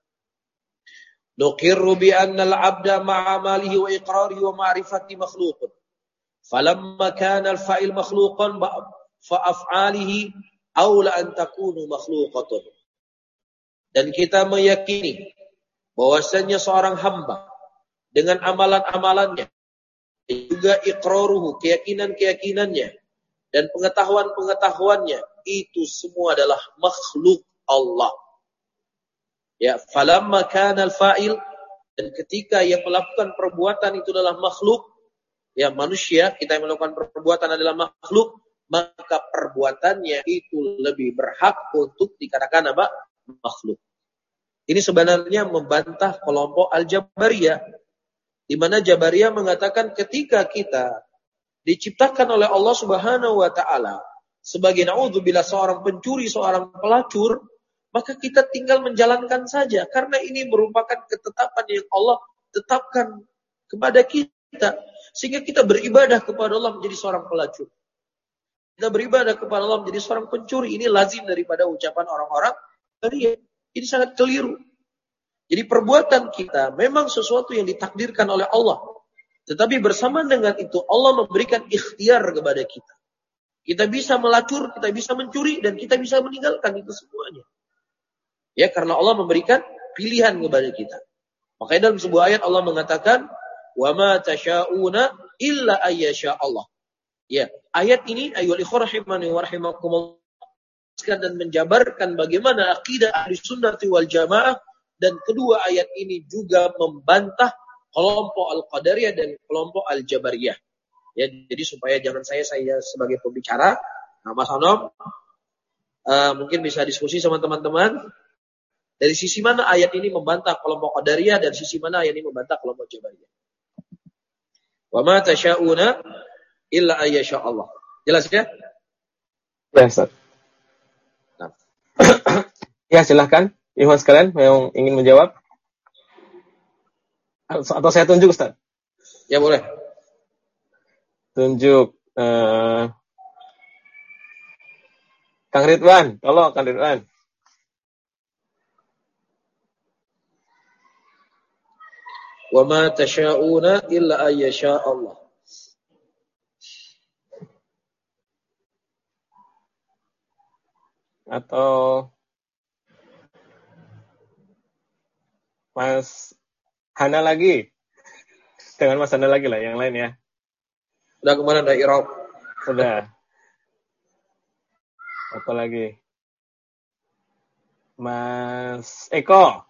Nuqirru bi anna al-'abda ma'a malihi wa iqrarihi wa ma'rifati makhluqun. Falamma kana al-fa'il makhluqan fa af'alihi aula an takunu makhluqatun. Dan kita meyakini bahwasanya seorang hamba dengan amalan-amalannya, juga iqraruhu, keyakinan-keyakinannya, dan pengetahuan-pengetahuannya, itu semua adalah makhluk Allah. Ya, falamma kana al-fa'il, dan ketika yang melakukan perbuatan itu adalah makhluk, ya manusia, kita yang melakukan perbuatan adalah makhluk, maka perbuatannya itu lebih berhak untuk dikatakan apa? Makhluk. Ini sebenarnya membantah kelompok Al-Jabariyah, di mana Jabariyah mengatakan ketika kita diciptakan oleh Allah Subhanahu wa taala sebagai naudzubillah seorang pencuri, seorang pelacur, maka kita tinggal menjalankan saja karena ini merupakan ketetapan yang Allah tetapkan kepada kita, sehingga kita beribadah kepada Allah menjadi seorang pelacur. Kita beribadah kepada Allah menjadi seorang pencuri. Ini lazim daripada ucapan orang-orang Jabariyah. Ini sangat keliru. Jadi perbuatan kita memang sesuatu yang ditakdirkan oleh Allah. Tetapi bersamaan dengan itu Allah memberikan ikhtiar kepada kita. Kita bisa melacur, kita bisa mencuri, dan kita bisa meninggalkan itu semuanya. Ya, karena Allah memberikan pilihan kepada kita. Makanya dalam sebuah ayat Allah mengatakan, "Wa ma tasyauna illa ayyasha Allah." Ya, ayat ini ayyuhal ikhwah rahimani wa rahimakumullah dan menjabarkan bagaimana akidah Ahlussunnah wal Jamaah. Dan kedua ayat ini juga membantah kelompok Al-Qadariyah dan kelompok Al-Jabariyah. Ya, jadi supaya jangan saya saya sebagai pembicara, nah Mas Anom uh, mungkin bisa diskusi sama teman-teman dari sisi mana ayat ini membantah kelompok Qadariyah dan sisi mana ayat ini membantah kelompok Jabariyah. Wa ma tasyauna illa ayyasha Allah. Jelas ya? Ya, Ustaz. Nah. Ya, silakan. Ikhwan sekalian yang ingin menjawab? Atau saya tunjuk, Ustaz? Ya, boleh. Tunjuk. Uh, Kang Ridwan. Tolong, Kang Ridwan. Wa ma tasyauna illa ayyasha Allah. Atau Mas Hana lagi. Dengan Mas Hana lagi lah, yang lain ya. Sudah kemana ada Iraq? Sudah. Apa lagi? Mas Eko.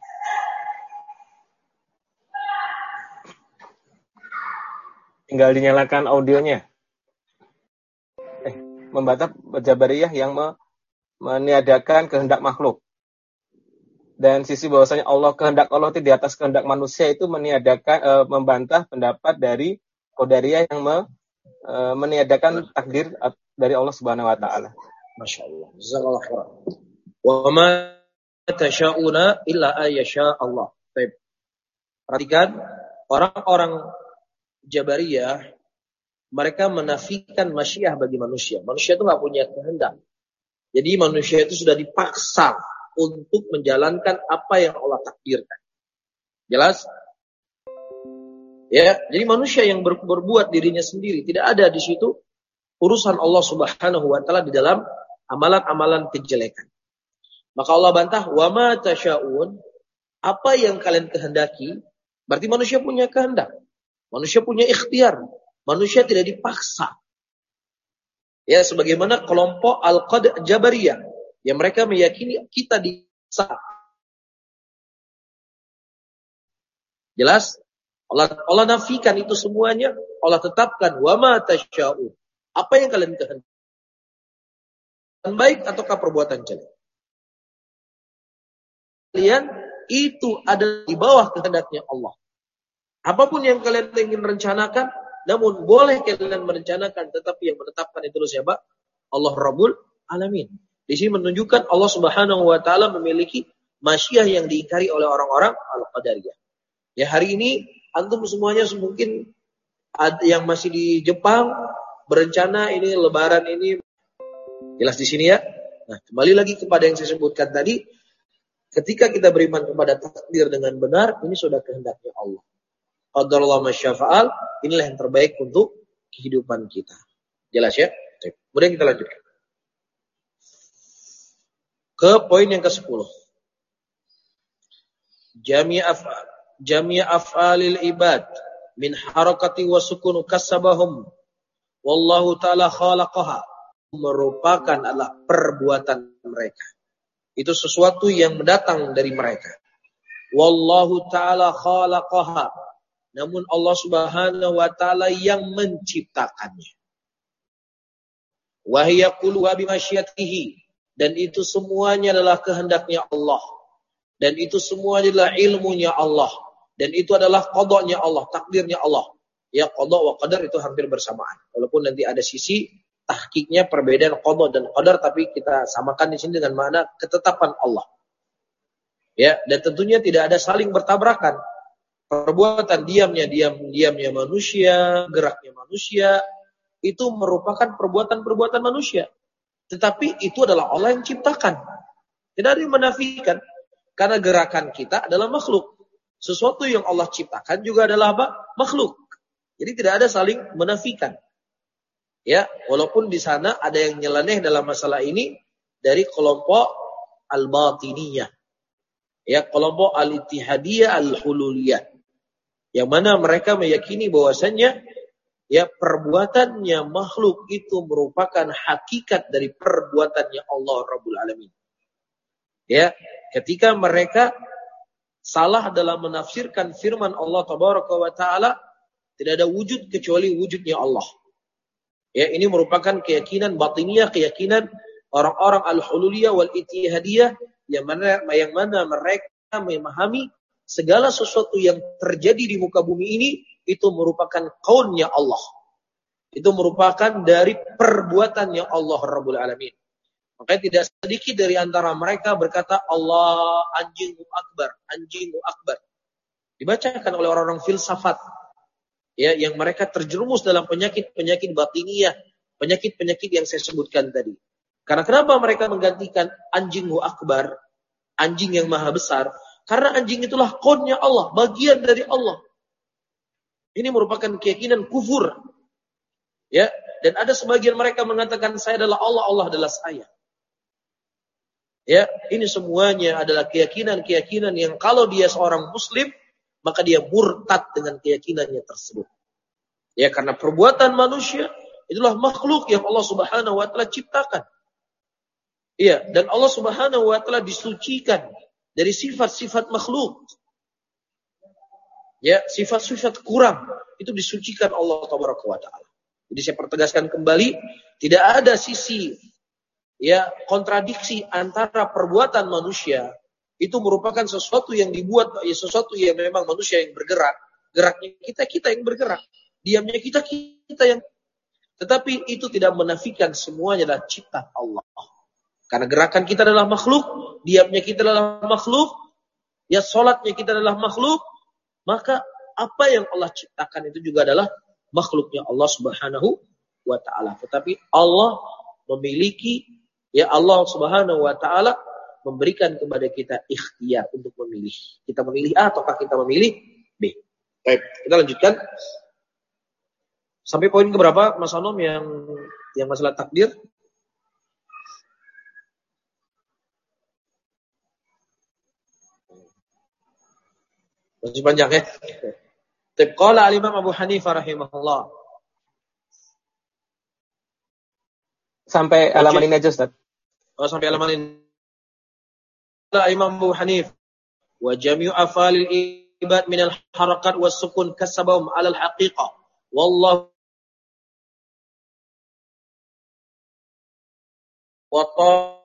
Tinggal dinyalakan audionya. Eh, membantah Jabariyah yang me- meniadakan kehendak makhluk. Dan sisi bahwasanya Allah kehendak Allah itu di atas kehendak manusia itu meniadakan e, membantah pendapat dari Qadariyah yang me, e, meniadakan takdir dari Allah Subhanahu wa taala. Masyaallah. Jazakallahu khairan. Wa ma tasyauna illa ayyasha Allah. Baik. Perhatikan orang-orang Jabariyah mereka menafikan masyiah bagi manusia. Manusia itu enggak punya kehendak. Jadi manusia itu sudah dipaksa untuk menjalankan apa yang Allah takdirkan. Jelas? Ya, jadi manusia yang ber, berbuat dirinya sendiri, tidak ada di situ urusan Allah Subhanahu wa taala di dalam amalan-amalan kejelekan. Maka Allah bantah, "Wa ma tasya'un," apa yang kalian kehendaki, berarti manusia punya kehendak. Manusia punya ikhtiar. Manusia tidak dipaksa. Ya, sebagaimana kelompok Al-Qad Jabariyah yang mereka meyakini kita dipaksa. Jelas? Allah, Allah nafikan itu semuanya. Allah tetapkan, "Wa ma tasya'un." Apa yang kalian kehendaki? Perbuatan baik ataukah perbuatan jelek? Kalian itu ada di bawah kehendaknya Allah. Apapun yang kalian ingin rencanakan, namun boleh kalian merencanakan, tetapi yang menetapkan itu siapa? Allah Rabbul Alamin. Di sini menunjukkan Allah Subhanahu wa taala memiliki masyiah yang diingkari oleh orang-orang Al-Qadariyah. Ya, hari ini antum semuanya mungkin ada yang masih di Jepang berencana ini lebaran ini, jelas di sini ya. Nah, kembali lagi kepada yang saya sebutkan tadi, ketika kita beriman kepada takdir dengan benar, ini sudah kehendaknya Allah. Qadarullah masyafa'al, inilah yang terbaik untuk kehidupan kita. Jelas ya? Kemudian kita lanjutkan ke poin yang kesepuluh. Jami'a af'al, jami'a af'alil ibad min harakati wa sukun kasabahum wallahu ta'ala khalaqaha, merupakan adalah perbuatan mereka. Itu sesuatu yang mendatang dari mereka. Wallahu ta'ala khalaqaha, namun Allah Subhanahu wa taala yang menciptakannya. Wa hiya kulluha bimasyiatihi, dan itu semuanya adalah kehendaknya Allah. Dan itu semuanya adalah ilmunya Allah. Dan itu adalah qadanya Allah, takdirnya Allah. Ya, qada wa qadar itu hampir bersamaan. Walaupun nanti ada sisi tahqiqnya perbedaan qada dan qadar, tapi kita samakan di sini dengan makna ketetapan Allah. Ya, dan tentunya tidak ada saling bertabrakan. Perbuatan diamnya diam diamnya manusia, geraknya manusia, itu merupakan perbuatan-perbuatan manusia. Tetapi itu adalah Allah yang ciptakan. Tidak ada yang menafikan. Karena gerakan kita adalah makhluk. Sesuatu yang Allah ciptakan juga adalah apa? Makhluk. Jadi tidak ada saling menafikan. Ya, walaupun di sana ada yang nyeleneh dalam masalah ini dari kelompok Al-Batiniyah. Ya, kelompok Al-Ittihadiyah Al-Hululiyah. Yang mana mereka meyakini bahwasannya ya perbuatannya makhluk itu merupakan hakikat dari perbuatannya Allah Rabbul Alamin. Ya, ketika mereka salah dalam menafsirkan firman Allah Tabaraka wa Ta'ala, tidak ada wujud kecuali wujudnya Allah. Ya, ini merupakan keyakinan batiniyah, keyakinan orang-orang Al-Hululiyah wal-Ittihadiyah yang mana yang mana mereka memahami segala sesuatu yang terjadi di muka bumi ini itu merupakan kaunnya Allah. Itu merupakan dari perbuatannya Allah Rabbul Alamin. Makanya tidak sedikit dari antara mereka berkata Allah anjingmu akbar, anjingmu akbar. Dibacakan oleh orang-orang filsafat. Ya, yang mereka terjerumus dalam penyakit-penyakit batiniyah, penyakit-penyakit yang saya sebutkan tadi. Karena kenapa mereka menggantikan anjingmu akbar, anjing yang maha besar? Karena anjing itulah kaunnya Allah, bagian dari Allah. Ini merupakan keyakinan kufur. Ya, dan ada sebagian mereka mengatakan saya adalah Allah, Allah adalah saya. Ya, ini semuanya adalah keyakinan-keyakinan yang kalau dia seorang muslim, maka dia murtad dengan keyakinannya tersebut. Ya, karena perbuatan manusia itulah makhluk yang Allah Subhanahu wa taala ciptakan. Iya, dan Allah Subhanahu wa taala disucikan dari sifat-sifat makhluk. Ya, sifat-sifat kurang itu disucikan Allah Tabaraka wa Ta'ala. Jadi saya pertegaskan kembali, tidak ada sisi ya kontradiksi antara perbuatan manusia itu merupakan sesuatu yang dibuat, ya, sesuatu yang memang manusia yang bergerak, geraknya kita kita yang bergerak, diamnya kita kita yang, tetapi itu tidak menafikan semuanya adalah ciptaan Allah. Karena gerakan kita adalah makhluk, diamnya kita adalah makhluk, ya salatnya kita adalah makhluk, maka apa yang Allah ciptakan itu juga adalah makhluknya Allah Subhanahu wa Ta'ala. Tetapi Allah memiliki, ya Allah Subhanahu wa Ta'ala memberikan kepada kita ikhtiar untuk memilih. Kita memilih A ataukah kita memilih B. Baik, kita lanjutkan. Sampai poin keberapa Mas Anom yang yang masalah takdir? Masih panjang ya. Qala al-Imam Abu Hanifah rahimahullah. Sampai halaman ini aja, Ustaz. Oh, sampai halaman ini. Qala Imam Abu Hanifah wa jami'u afalil ibad min al-harakat was sukun kasabahum 'ala al-haqiqah. Wallahu wa ta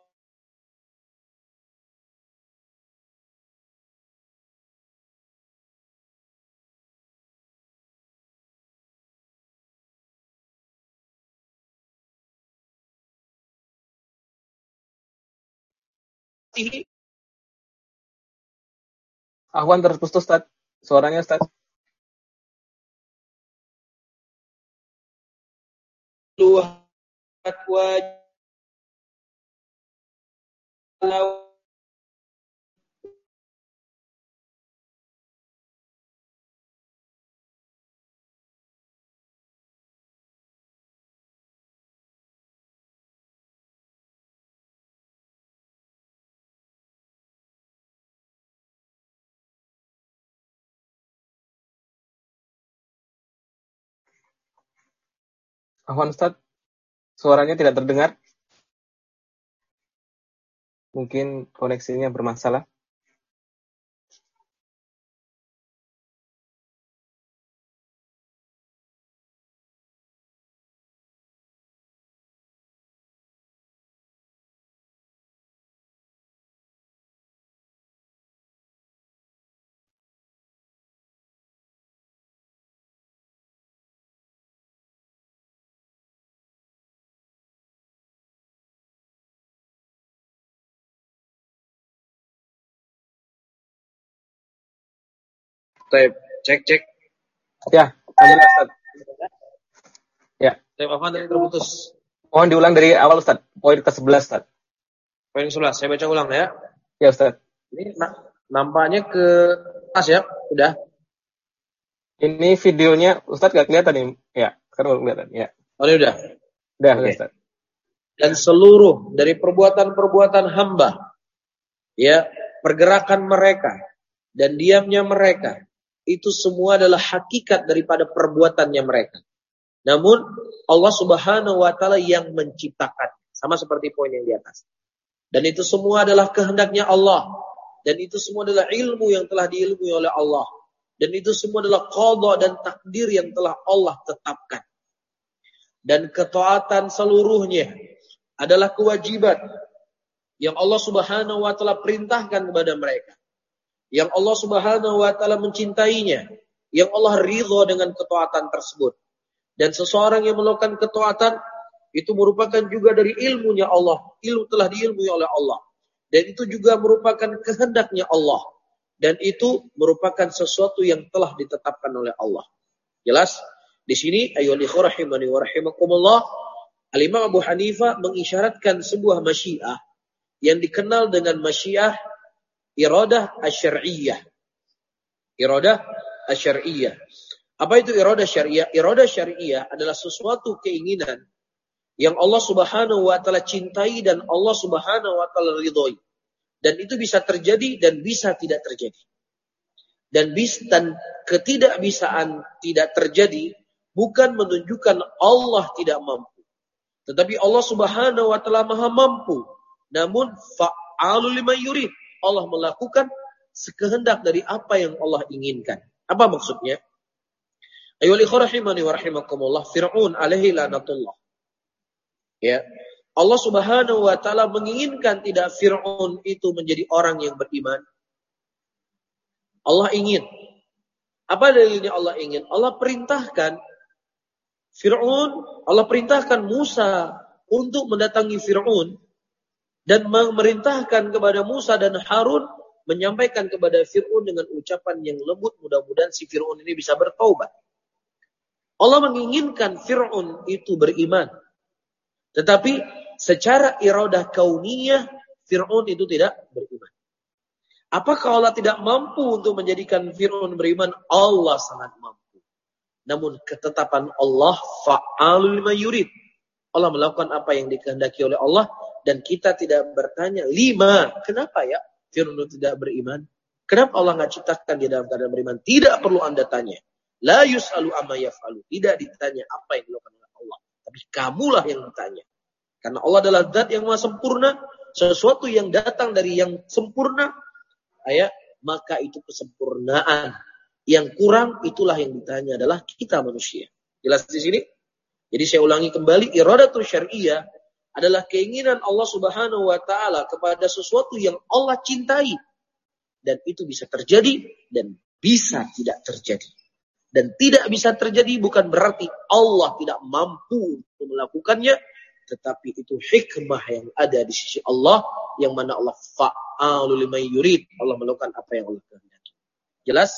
Ahwan terputus, Ustaz. Suaranya, Ustaz. luhat wa Ahwan, Ustaz. Suaranya tidak terdengar. Mungkin koneksinya bermasalah. cek cek. Ya, alhamdulillah, Ustaz. Ya. Taib Afan tadi terputus. Mohon diulang dari awal, Ustaz. Poin ke sebelas, Ustaz. Poin sebelas, saya baca ulang ya. Ya, Ustaz. Ini nampaknya ke atas ya, udah. Ini videonya Ustaz gak kelihatan nih. Ya, sekarang kelihatan. Ya. Oh, ini udah. Udah, okay. Ustaz. Dan seluruh dari perbuatan-perbuatan hamba, ya, pergerakan mereka dan diamnya mereka, itu semua adalah hakikat daripada perbuatannya mereka. Namun Allah Subhanahu wa taala yang menciptakan, sama seperti poin yang di atas. Dan itu semua adalah kehendaknya Allah, dan itu semua adalah ilmu yang telah diilmui oleh Allah, dan itu semua adalah qada dan takdir yang telah Allah tetapkan. Dan ketaatan seluruhnya adalah kewajiban yang Allah Subhanahu wa taala perintahkan kepada mereka, yang Allah Subhanahu wa taala mencintainya, yang Allah ridha dengan ketaatan tersebut. Dan seseorang yang melakukan ketaatan itu merupakan juga dari ilmunya Allah, ilmu telah diilmui oleh Allah, dan itu juga merupakan kehendaknya Allah, dan itu merupakan sesuatu yang telah ditetapkan oleh Allah. Jelas? Di sini ayyuhal ikhwah rahimani wa rahimakumullah, Al-Imam Abu Hanifah mengisyaratkan sebuah masyiah yang dikenal dengan masyiah iradah asy-syar'iyyah. Iradah asy-syar'iyyah. Apa itu iradah syariah? Iradah syariah adalah sesuatu keinginan yang Allah Subhanahu wa taala cintai dan Allah Subhanahu wa taala ridhoi. Dan itu bisa terjadi dan bisa tidak terjadi. Dan bis dan ketidakbisaan tidak terjadi bukan menunjukkan Allah tidak mampu. Tetapi Allah Subhanahu wa taala Maha mampu. Namun fa'alul liman yurid. Allah melakukan sekehendak dari apa yang Allah inginkan. Apa maksudnya? Ayyuhal ikhwah rahimani wa rahimakumullah, Fir'aun alaihi lanatullah. Ya. Allah Subhanahu wa taala menginginkan tidak Fir'aun itu menjadi orang yang beriman. Allah ingin. Apa dalilnya Allah ingin? Allah perintahkan Fir'aun, Allah perintahkan Musa untuk mendatangi Fir'aun dan memerintahkan kepada Musa dan Harun menyampaikan kepada Fir'aun dengan ucapan yang lembut, mudah-mudahan si Fir'aun ini bisa bertaubat. Allah menginginkan Fir'aun itu beriman. Tetapi secara iradah kauniyah Fir'aun itu tidak beriman. Apakah Allah tidak mampu untuk menjadikan Fir'aun beriman? Allah sangat mampu. Namun ketetapan Allah fa'alul lima yurid. Allah melakukan apa yang dikehendaki oleh Allah dan kita tidak bertanya, lima, kenapa ya Fir'aun tidak beriman? Kenapa Allah nggak ciptakan dia dalam keadaan beriman? Tidak perlu Anda tanya. La yus'alu amma yaf'alu. Tidak ditanya apa yang dilakukan oleh Allah. Tapi kamulah yang ditanya. Karena Allah adalah zat yang maha sempurna. Sesuatu yang datang dari yang sempurna, ya, maka itu kesempurnaan. Yang kurang itulah yang ditanya adalah kita manusia. Jelas di sini? Jadi saya ulangi kembali, iradatul syariah adalah keinginan Allah Subhanahu wa taala kepada sesuatu yang Allah cintai. Dan itu bisa terjadi dan bisa tidak terjadi. Dan tidak bisa terjadi bukan berarti Allah tidak mampu untuk melakukannya, tetapi itu hikmah yang ada di sisi Allah, yang mana Allah fa'alul lima yurid. Allah melakukan apa yang Allah kehendaki. Jelas?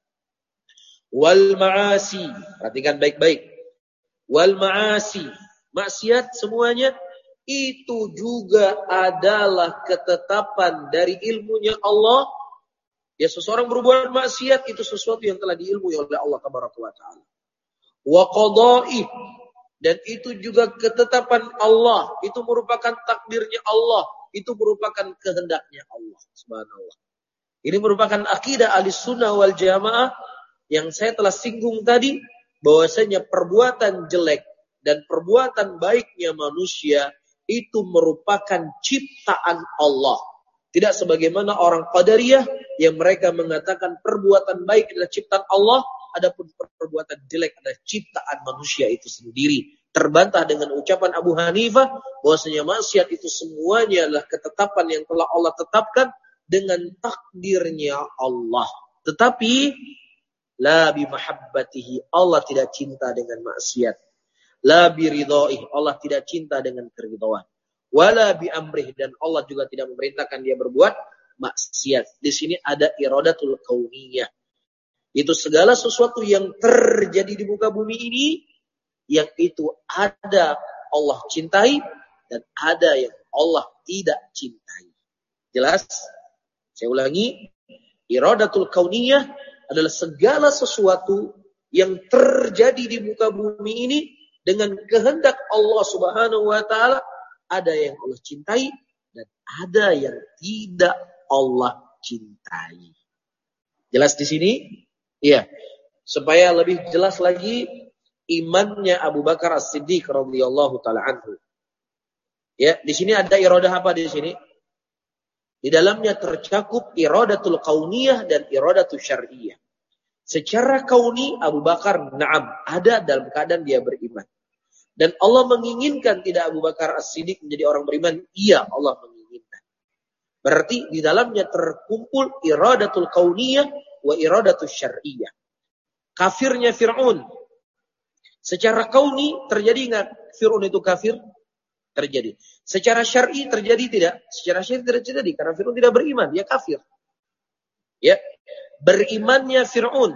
Wal ma'asi, perhatikan baik-baik. Wal ma'asi, maksiat semuanya itu juga adalah ketetapan dari ilmunya Allah. Ya, seseorang berbuat maksiat itu sesuatu yang telah diilmui oleh Allah Tabaraka wa Ta'ala. Wa qada'i, dan itu juga ketetapan Allah, itu merupakan takdirnya Allah, itu merupakan kehendaknya Allah Subhanallah. Ini merupakan akidah Ahlussunnah wal Jamaah yang saya telah singgung tadi, bahwasanya perbuatan jelek dan perbuatan baiknya manusia itu merupakan ciptaan Allah. Tidak sebagaimana orang Qadariyah yang mereka mengatakan perbuatan baik adalah ciptaan Allah, adapun perbuatan jelek adalah ciptaan manusia itu sendiri. Terbantah dengan ucapan Abu Hanifah bahwasanya maksiat itu semuanya adalah ketetapan yang telah Allah tetapkan dengan takdirnya Allah. Tetapi la bi mahabbatihi, Allah tidak cinta dengan maksiat. La bi ridhaih, Allah tidak cinta dengan keridhaan. Wala bi amrih, dan Allah juga tidak memerintahkan dia berbuat maksiat. Di sini ada iradatul kauniyah. Itu segala sesuatu yang terjadi di muka bumi ini, yang itu ada Allah cintai dan ada yang Allah tidak cintai. Jelas? Saya ulangi, iradatul kauniyah adalah segala sesuatu yang terjadi di muka bumi ini dengan kehendak Allah Subhanahu wa taala, ada yang Allah cintai dan ada yang tidak Allah cintai. Jelas di sini? Iya. Supaya lebih jelas lagi imannya Abu Bakar As-Siddiq radhiyallahu taala anhu. Ya, di sini ada iradah apa di sini? Di dalamnya tercakup iradatul kauniyah dan iradatul syar'iyah. Secara kauni Abu Bakar na'am, ada dalam keadaan dia beriman. Dan Allah menginginkan tidak Abu Bakar As-Siddiq menjadi orang beriman? Iya, Allah menginginkan. Berarti di dalamnya terkumpul iradatul kauniyah wa iradatul syar'iyah. Kafirnya Fir'aun. Secara kauni terjadi enggak Fir'aun itu kafir? Terjadi. Secara syar'i terjadi tidak? Secara syar'i tidak terjadi karena Fir'aun tidak beriman, dia kafir. Ya. Berimannya Fir'aun.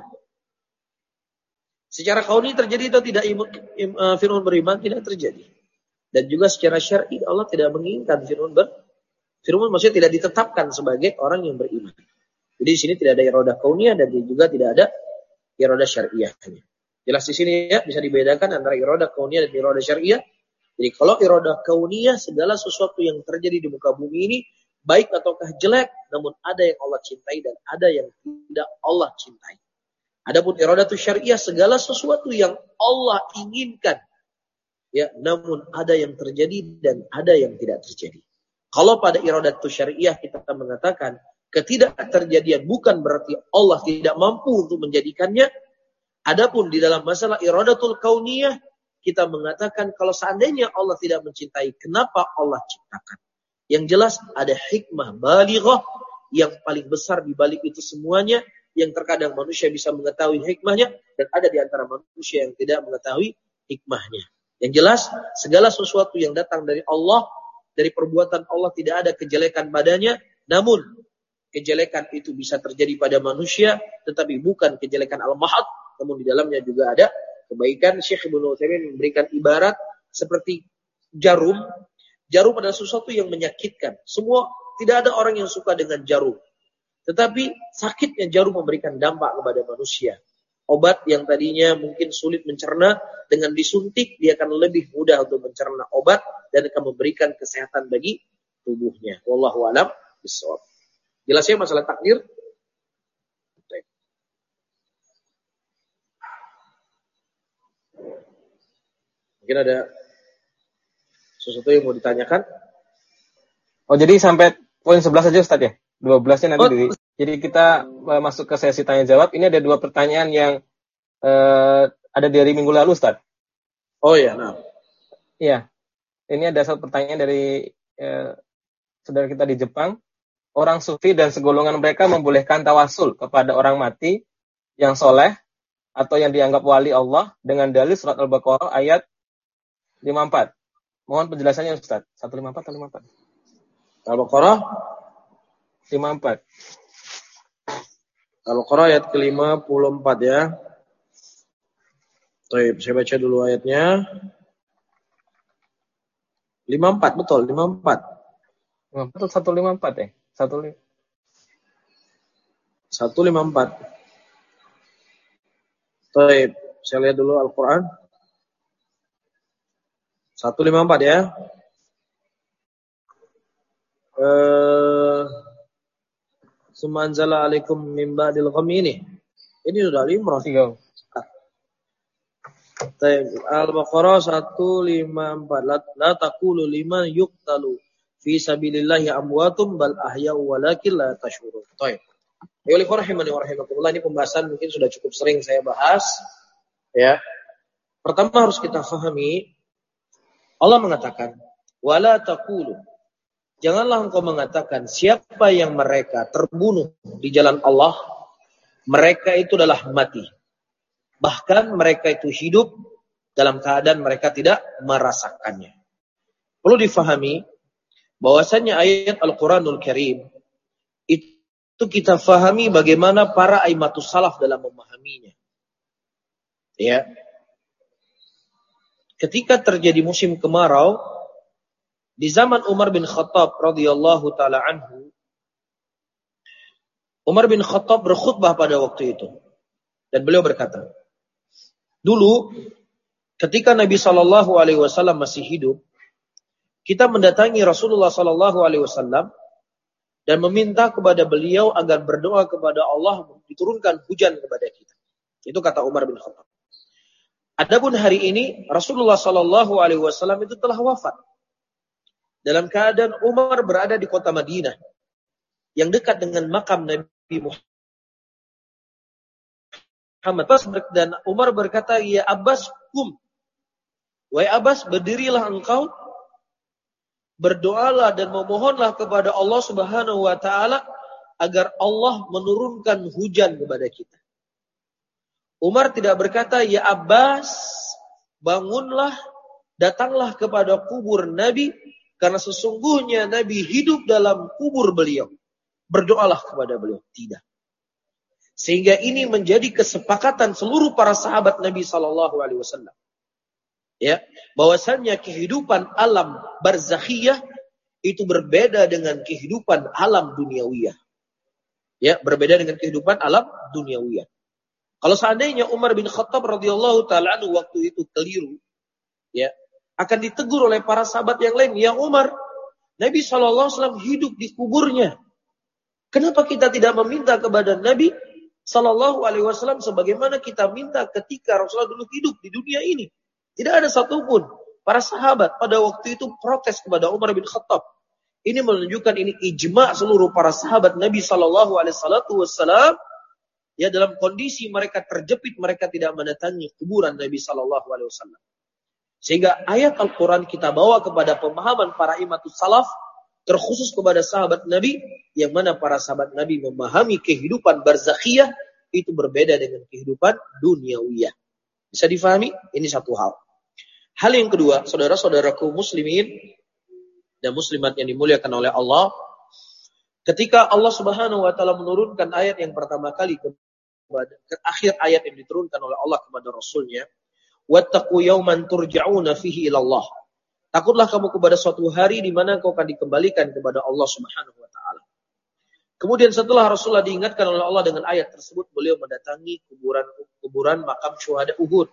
Secara kauni terjadi atau tidak Fir'aun beriman? Tidak terjadi. Dan juga secara syar'i Allah tidak menginginkan Fir'aun ber Fir'aun maksudnya tidak ditetapkan sebagai orang yang beriman. Jadi di sini tidak ada iradah kauniyah dan juga tidak ada iradah syar'iyahnya. Jelas di sini ya, bisa dibedakan antara iradah kauniyah dan iradah syar'iyah. Jadi kalau iradah kauniyah segala sesuatu yang terjadi di muka bumi ini baik ataukah jelek, namun ada yang Allah cintai dan ada yang tidak Allah cintai. Adapun iradatul syariah segala sesuatu yang Allah inginkan, ya, namun ada yang terjadi dan ada yang tidak terjadi. Kalau pada iradatul syariah kita mengatakan ketidakterjadian bukan berarti Allah tidak mampu untuk menjadikannya. Adapun di dalam masalah iradatul kauniyah kita mengatakan kalau seandainya Allah tidak mencintai, kenapa Allah ciptakan? Yang jelas ada hikmah balighah yang paling besar di balik itu semuanya, yang terkadang manusia bisa mengetahui hikmahnya dan ada di antara manusia yang tidak mengetahui hikmahnya. Yang jelas segala sesuatu yang datang dari Allah, dari perbuatan Allah tidak ada kejelekan padanya, namun kejelekan itu bisa terjadi pada manusia tetapi bukan kejelekan al-mahad, namun di dalamnya juga ada kebaikan. Syekh Ibnu Utsaimin memberikan ibarat seperti jarum. Jarum adalah sesuatu yang menyakitkan. Semua tidak ada orang yang suka dengan jarum. Tetapi sakitnya jarum memberikan dampak kepada manusia. Obat yang tadinya mungkin sulit mencerna, dengan disuntik dia akan lebih mudah untuk mencerna obat dan akan memberikan kesehatan bagi tubuhnya. Wallahu a'lam bishawab. Jelas ya masalah takdir? Mungkin ada sesuatu yang mau ditanyakan? Oh, jadi sampai poin sebelas aja Ustaz ya? dua belasnya nanti Oh. di, jadi kita uh, masuk ke sesi tanya jawab. Ini ada dua pertanyaan yang uh, ada dari minggu lalu Ustaz. Oh ya, nah. Iya. Ini ada satu pertanyaan dari uh, saudara kita di Jepang. Orang sufi dan segolongan mereka membolehkan tawasul kepada orang mati yang soleh atau yang dianggap wali Allah dengan dalil surat Al-Baqarah ayat lima puluh empat. Mohon penjelasannya Ustaz. seratus lima puluh empat atau lima puluh empat? Al-Baqarah lima puluh empat. Al-Baqarah ayat ke lima puluh empat ya. Baik, saya baca dulu ayatnya. lima puluh empat, betul, lima puluh empat. lima puluh empat atau seratus lima puluh empat ya? seratus lima puluh empat. Baik, saya lihat dulu Al-Quran. seratus lima puluh empat ya. Eh, Sumanzala alaikum min ba'dil ghammi ini. Ini sudah Al-Imran. Tiga. Al-Baqarah seratus lima puluh empat. La, la taqulu liman yuqtalu fi sabilillahi amwatum bal ahya'u walakin la tashurun. Baik. Ya Allah rahimani wa rahimakumullah, ini pembahasan mungkin sudah cukup sering saya bahas ya. Pertama harus kita fahami, Allah mengatakan wala taqulu, janganlah engkau mengatakan siapa yang mereka terbunuh di jalan Allah, mereka itu adalah mati. Bahkan mereka itu hidup dalam keadaan mereka tidak merasakannya. Perlu difahami bahwasanya ayat Al-Quranul Karim itu kita fahami bagaimana para aimatus salaf dalam memahaminya. Ya. Ketika terjadi musim kemarau di zaman Umar bin Khattab radhiyallahu taala anhu, Umar bin Khattab berkhutbah pada waktu itu dan beliau berkata, dulu ketika Nabi sallallahu alaihi wasallam masih hidup, kita mendatangi Rasulullah sallallahu alaihi wasallam dan meminta kepada beliau agar berdoa kepada Allah diturunkan hujan kepada kita. Itu kata Umar bin Khattab. Adapun hari ini Rasulullah sallallahu alaihi wasallam itu telah wafat. Dalam keadaan Umar berada di kota Madinah yang dekat dengan makam Nabi Muhammad. Dan Umar berkata, "Ya Abbas, kum. Wahai Abbas, berdirilah engkau, berdoalah dan memohonlah kepada Allah Subhanahu wa taala agar Allah menurunkan hujan kepada kita." Umar tidak berkata, "Ya Abbas, bangunlah, datanglah kepada kubur Nabi, karena sesungguhnya Nabi hidup dalam kubur beliau. Berdoalah kepada beliau." Tidak. Sehingga ini menjadi kesepakatan seluruh para sahabat Nabi sallallahu alaihi wasallam. Ya, bahwasannya kehidupan alam barzakhiyah itu berbeda dengan kehidupan alam duniawiyah. Ya, berbeda dengan kehidupan alam duniawiyah. Kalau seandainya Umar bin Khattab radhiyallahu taala anhu waktu itu keliru, ya, akan ditegur oleh para sahabat yang lain, "Ya Umar, Nabi sallallahu alaihi wasallam hidup di kuburnya. Kenapa kita tidak meminta kepada Nabi sallallahu alaihi wasallam sebagaimana kita minta ketika Rasulullah dulu hidup di dunia ini?" Tidak ada satupun para sahabat pada waktu itu protes kepada Umar bin Khattab. Ini menunjukkan ini ijma' seluruh para sahabat Nabi sallallahu alaihi wasallam. Ya, dalam kondisi mereka terjepit, mereka tidak mendatangi kuburan Nabi sallallahu alaihi wasallam. Sehingga ayat Al-Quran kita bawa kepada pemahaman para imatus salaf, terkhusus kepada sahabat Nabi, yang mana para sahabat Nabi memahami kehidupan barzakhiyah itu berbeda dengan kehidupan duniawiyah. Bisa difahami? Ini satu hal. Hal yang kedua, saudara-saudaraku muslimin dan muslimat yang dimuliakan oleh Allah, ketika Allah Subhanahu wa taala menurunkan ayat yang pertama kali kepada ke akhir ayat yang diturunkan oleh Allah kepada Rasulnya, wattaqu yawman turja'una fihi ila Allah. Takutlah kamu kepada suatu hari di mana kau akan dikembalikan kepada Allah Subhanahu wa taala. Kemudian setelah Rasulullah diingatkan oleh Allah dengan ayat tersebut, beliau mendatangi kuburan-kuburan makam syuhada Uhud.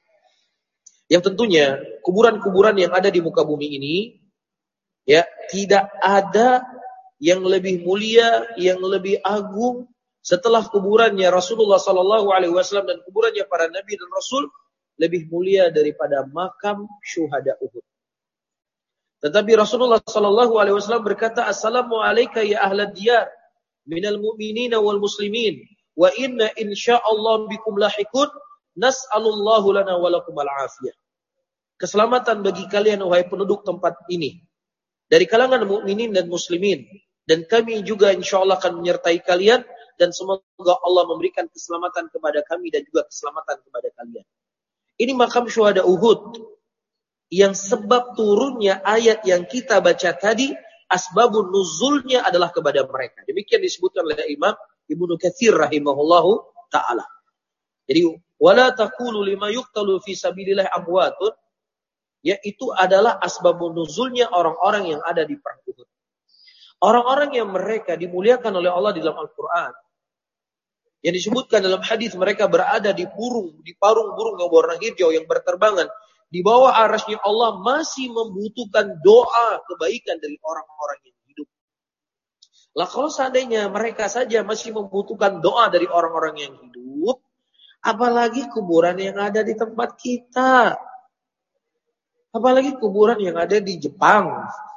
Yang tentunya kuburan-kuburan yang ada di muka bumi ini, ya, tidak ada yang lebih mulia, yang lebih agung setelah kuburannya Rasulullah sallallahu alaihi wasallam dan kuburannya para nabi dan rasul, lebih mulia daripada makam syuhada Uhud. Tetapi Rasulullah sallallahu alaihi wasallam berkata, "Assalamu alayka ya ahlad diyar minal mu'minina wal muslimin wa inna insyaallah bikum lahiqun nas'alullahu lana wa lakum al-afiyah." Keselamatan bagi kalian wahai penduduk tempat ini dari kalangan mukminin dan muslimin, dan kami juga insyaallah akan menyertai kalian, dan semoga Allah memberikan keselamatan kepada kami dan juga keselamatan kepada kalian. Ini makam syuhada Uhud yang sebab turunnya ayat yang kita baca tadi, asbabun nuzulnya adalah kepada mereka. Demikian disebutkan oleh Imam Ibnu Katsir rahimahullahu taala. Jadi wala taqulu lima yuqtalu fi sabilillah amwatun, yaitu adalah asbabun nuzulnya orang-orang yang ada di perang Uhud. Orang-orang yang mereka dimuliakan oleh Allah di dalam Al-Qur'an, yang disebutkan dalam hadis mereka berada di burung, di parung burung yang berwarna hijau yang berterbangan di bawah arasnya Allah, masih membutuhkan doa kebaikan dari orang-orang yang hidup. Lah kalau seandainya mereka saja masih membutuhkan doa dari orang-orang yang hidup, apalagi kuburan yang ada di tempat kita. Apalagi kuburan yang ada di Jepang.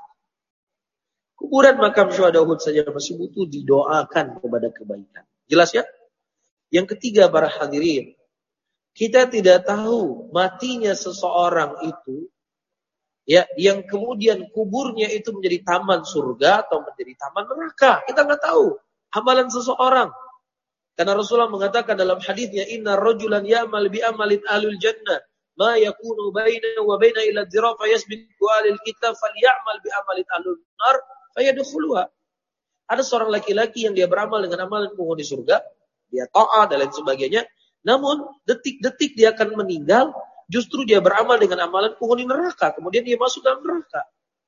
Kuburan makam syuhada Uhud saja masih butuh didoakan kepada kebaikan. Jelas ya? Yang ketiga, para hadirin, kita tidak tahu matinya seseorang itu, ya, yang kemudian kuburnya itu menjadi taman surga atau menjadi taman neraka. Kita nggak tahu amalan seseorang. Karena Rasulullah mengatakan dalam hadisnya, inna rajulan ya'mal bi amalin ahlul jannah ma yakunu baina wa baina ila dhira fa yasbiqu alil kitab falyamal bi amalin ahlun nar fayadkhuluha. Ada seorang laki-laki yang dia beramal dengan amalan penghuni surga, dia taat dan lain sebagainya. Namun detik-detik dia akan meninggal, justru dia beramal dengan amalan penghuni neraka, kemudian dia masuk dalam neraka.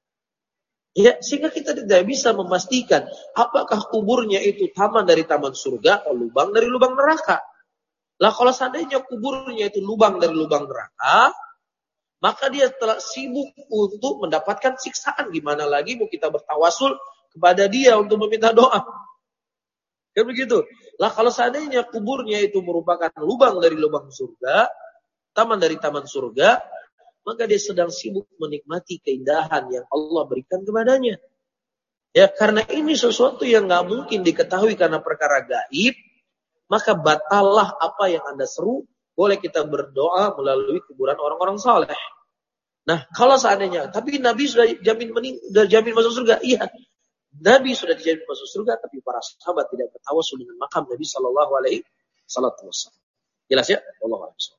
Ya, sehingga kita tidak bisa memastikan apakah kuburnya itu taman dari taman surga atau lubang dari lubang neraka. Lah kalau seandainya kuburnya itu lubang dari lubang neraka, maka dia telah sibuk untuk mendapatkan siksaan. Gimana lagi mau kita bertawasul kepada dia untuk meminta doa? Kan begitu. Lah kalau seandainya kuburnya itu merupakan lubang dari lubang surga, taman dari taman surga, maka dia sedang sibuk menikmati keindahan yang Allah berikan kepadanya. Ya, karena ini sesuatu yang nggak mungkin diketahui karena perkara gaib, maka batallah apa yang Anda seru. Boleh kita berdoa melalui kuburan orang-orang saleh. Nah, kalau seandainya, tapi Nabi sudah jamin mening, sudah jamin masuk surga, iya. Nabi sudah dijamin masuk surga, tapi para sahabat tidak bertawasul dengan makam Nabi Shallallahu Alaihi Wasallam. Jelas ya? Wallahu a'lam.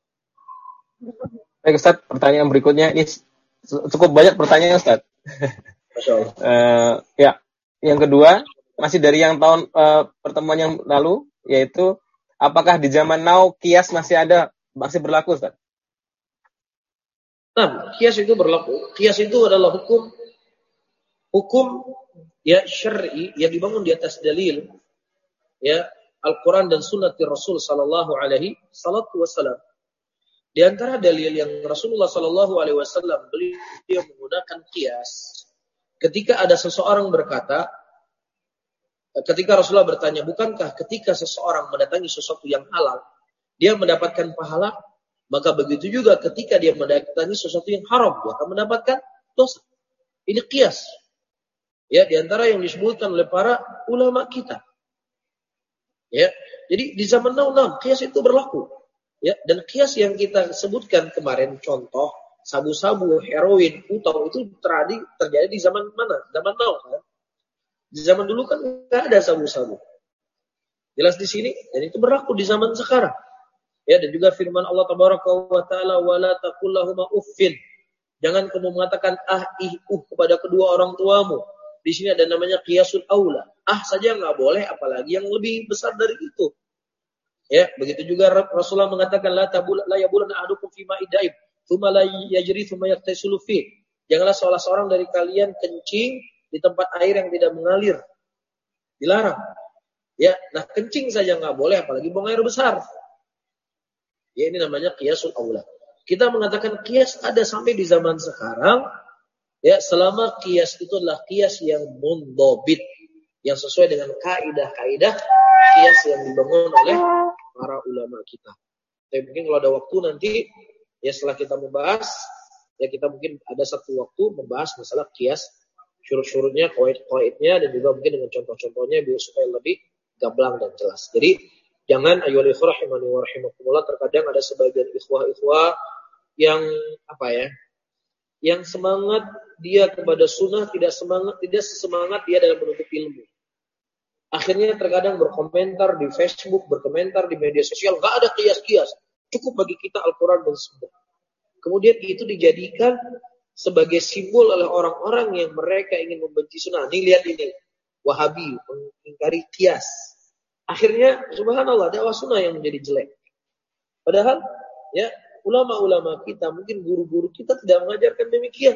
Baik Ustaz, pertanyaan berikutnya ini cukup banyak pertanyaan Ustaz. Masya Allah. uh, ya, yang kedua masih dari yang tahun uh, pertemuan yang lalu, yaitu apakah di zaman now kias masih ada, masih berlaku Ustaz? Nah, kias itu berlaku. Kias itu adalah hukum hukum ya syar'i yang dibangun di atas dalil, ya Al-Quran dan Sunnah Rasul Sallallahu Alaihi Wasallam. Di antara dalil yang Rasulullah Sallallahu Alaihi Wasallam beliau menggunakan kias ketika ada seseorang berkata, ketika Rasulullah bertanya, bukankah ketika seseorang mendatangi sesuatu yang halal dia mendapatkan pahala, maka begitu juga ketika dia mendatangi sesuatu yang haram dia akan mendapatkan dosa. Ini kias. Ya, di antara yang disebutkan oleh para ulama kita. Ya, jadi di zaman now, now kias itu berlaku. Ya, dan kias yang kita sebutkan kemarin, contoh sabu-sabu, heroin, utang itu terjadi terjadi di zaman mana? Zaman now kan? Di zaman dulu kan nggak ada sabu-sabu. Jelas di sini, dan itu berlaku di zaman sekarang. Ya, dan juga firman Allah Tabaraka wa Taala, wala taqul lahuma uffin. Jangan kamu mengatakan ah ih uh kepada kedua orang tuamu. Di sini ada namanya qiyasul aula. Ah saja nggak boleh, apalagi yang lebih besar dari itu. Ya, begitu juga Rasulullah mengatakan la tabul la yabulanna ahadukum fi ma'id daib, tsumma la yajri tsumma yaqtasilu fi. Janganlah salah seorang dari kalian kencing di tempat air yang tidak mengalir. Dilarang. Ya, nah kencing saja nggak boleh, apalagi buang air besar. Ya, ini namanya qiyasul aula. Kita mengatakan qiyas ada sampai di zaman sekarang, ya, selama qiyas itu adalah qiyas yang mundhabit, yang sesuai dengan kaidah-kaidah qiyas yang dibangun oleh para ulama kita. Tapi mungkin kalau ada waktu nanti, ya setelah kita membahas, ya kita mungkin ada satu waktu membahas masalah qiyas, syurut-syurutnya, qawaid-qawaidnya, dan juga mungkin dengan contoh-contohnya biar supaya lebih gamblang dan jelas. Jadi jangan ayyuhal ikhwah rahimani wa rahimakumullah, terkadang ada sebagian ikhwah-ikhwah yang apa ya? Yang semangat dia kepada sunnah tidak semangat tidak sesemangat dia dalam menuntut ilmu. Akhirnya terkadang berkomentar di Facebook, berkomentar di media sosial, enggak ada qiyas-qiyas. Cukup bagi kita Al-Qur'an dan Sunnah. Kemudian itu dijadikan sebagai simbol oleh orang-orang yang mereka ingin membenci sunnah. Nih lihat ini, Wahabi mengingkari qiyas. Akhirnya subhanallah dakwah sunnah yang menjadi jelek. Padahal ya ulama-ulama kita, mungkin guru-guru kita tidak mengajarkan demikian.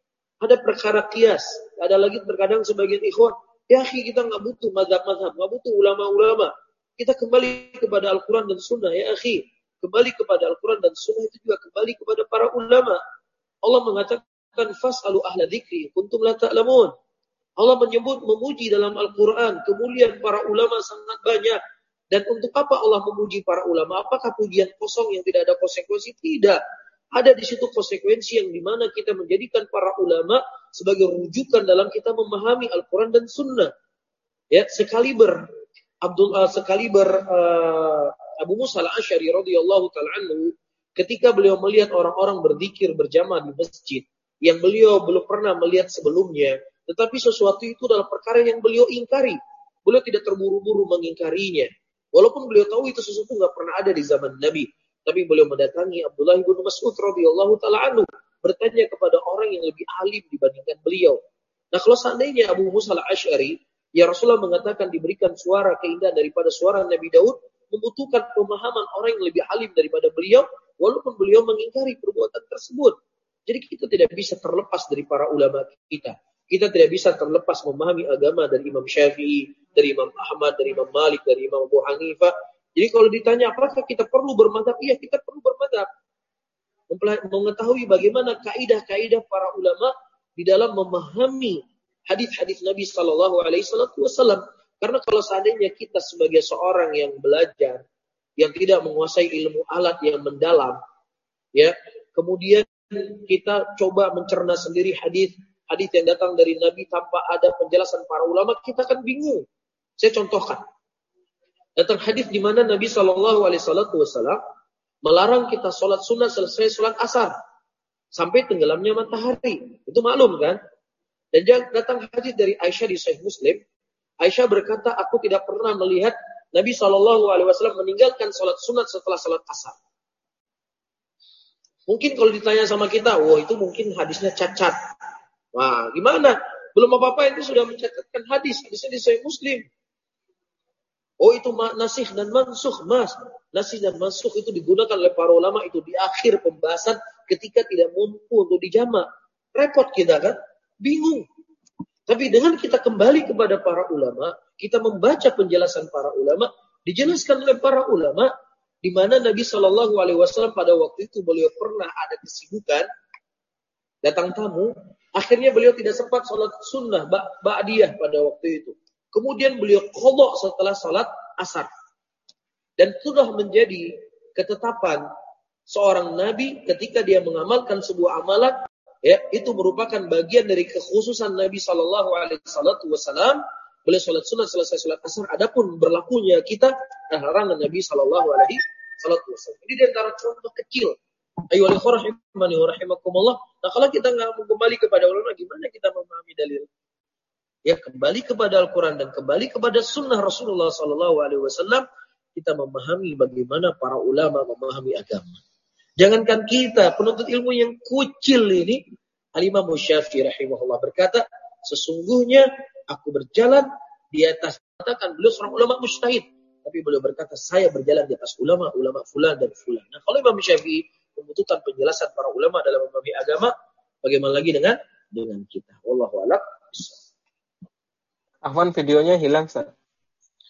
Ada perkara qiyas, ada lagi terkadang sebagian ikhwan, ya akhi kita nggak butuh mazhab-mazhab, nggak butuh ulama-ulama. Kita kembali kepada Al-Quran dan Sunnah, ya akhi. Kembali kepada Al-Quran dan Sunnah itu juga kembali kepada para ulama. Allah mengatakan fas'alu ahla dzikri kuntum la ta'lamun. Allah menyebut, memuji dalam Al-Quran, kemuliaan para ulama sangat banyak. Dan untuk apa Allah memuji para ulama? Apakah pujian kosong yang tidak ada konsekuensi? Tidak. Ada di situ konsekuensi yang dimana kita menjadikan para ulama sebagai rujukan dalam kita memahami Al-Quran dan Sunnah. Ya, sekaliber Abdul uh, sekaliber uh, Abu Musa al-Asy'ari radhiyallahu ta'ala anhu, ketika beliau melihat orang-orang berzikir berjamaah di masjid yang beliau belum pernah melihat sebelumnya, tetapi sesuatu itu adalah perkara yang beliau ingkari. Beliau tidak terburu-buru mengingkarinya. Walaupun beliau tahu itu sesuatu nggak pernah ada di zaman Nabi. Tapi beliau mendatangi Abdullah bin Mas'ud radhiyallahu ta'ala anhu, bertanya kepada orang yang lebih alim dibandingkan beliau. Nah kalau seandainya Abu Musa al-Asy'ari, ya Rasulullah mengatakan diberikan suara keindahan daripada suara Nabi Daud, membutuhkan pemahaman orang yang lebih alim daripada beliau, walaupun beliau mengingkari perbuatan tersebut. Jadi kita tidak bisa terlepas dari para ulama kita. Kita tidak bisa terlepas memahami agama dari Imam Syafi'i, dari Imam Ahmad, dari Imam Malik, dari Imam Abu Hanifah. Jadi kalau ditanya apakah kita perlu bermadzhab? Iya, kita perlu bermadzhab. Mengetahui bagaimana kaidah-kaidah para ulama di dalam memahami hadis-hadis Nabi Sallallahu Alaihi Wasallam. Karena kalau seandainya kita sebagai seorang yang belajar, yang tidak menguasai ilmu alat yang mendalam, ya, kemudian kita coba mencerna sendiri hadis hadis yang datang dari Nabi tanpa ada penjelasan para ulama, kita akan bingung. Saya contohkan. Datang hadis di mana Nabi Shallallahu Alaihi Wasallam melarang kita sholat sunnah selesai sholat asar sampai tenggelamnya matahari. Itu maklum kan? Dan datang hadis dari Aisyah di Sahih Muslim. Aisyah berkata, aku tidak pernah melihat Nabi Shallallahu Alaihi Wasallam meninggalkan sholat sunat setelah sholat asar. Mungkin kalau ditanya sama kita, wah itu mungkin hadisnya cacat. Wah, gimana? Belum apa-apa itu sudah mencatatkan hadis. Hadisnya di Sahih Muslim. Oh, itu nasikh dan mansukh, Mas. Nasikh dan mansukh itu digunakan oleh para ulama itu di akhir pembahasan ketika tidak mampu untuk dijamak. Repot kita kan? Bingung. Tapi dengan kita kembali kepada para ulama, kita membaca penjelasan para ulama, dijelaskan oleh para ulama di mana Nabi Shallallahu Alaihi Wasallam pada waktu itu beliau pernah ada kesibukan, datang tamu, akhirnya beliau tidak sempat sholat sunnah ba'diyah pada waktu itu. Kemudian beliau qadha setelah sholat asar. Dan sudah menjadi ketetapan seorang nabi ketika dia mengamalkan sebuah amalan, ya, itu merupakan bagian dari kekhususan Nabi Shallallahu Alaihi Wasallam. Beliau sholat sunnah selesai sholat asar. Adapun berlakunya kita larangan Nabi Shallallahu Alaihi Wasallam. Ini di antara contoh kecil. Ayo rahimani wa rahimakumullah. Nah kalau kita nggak mau kembali kepada ulama, gimana kita memahami dalil? Ya kembali kepada Al-Quran dan kembali kepada Sunnah Rasulullah Sallallahu Alaihi Wasallam, kita memahami bagaimana para ulama memahami agama. Jangankan kita penuntut ilmu yang kucil ini, Al-Imam Syafi'i rahimahullah berkata, sesungguhnya aku berjalan di atas, katakan beliau seorang ulama mujtahid, tapi beliau berkata saya berjalan di atas ulama-ulama fulan dan fulan. Nah kalau Imam Syafi'i membutuhkan penjelasan para ulama dalam memahami agama, bagaimana lagi dengan dengan kita? Wallahu a'lam. Afwan, videonya hilang, Ustaz.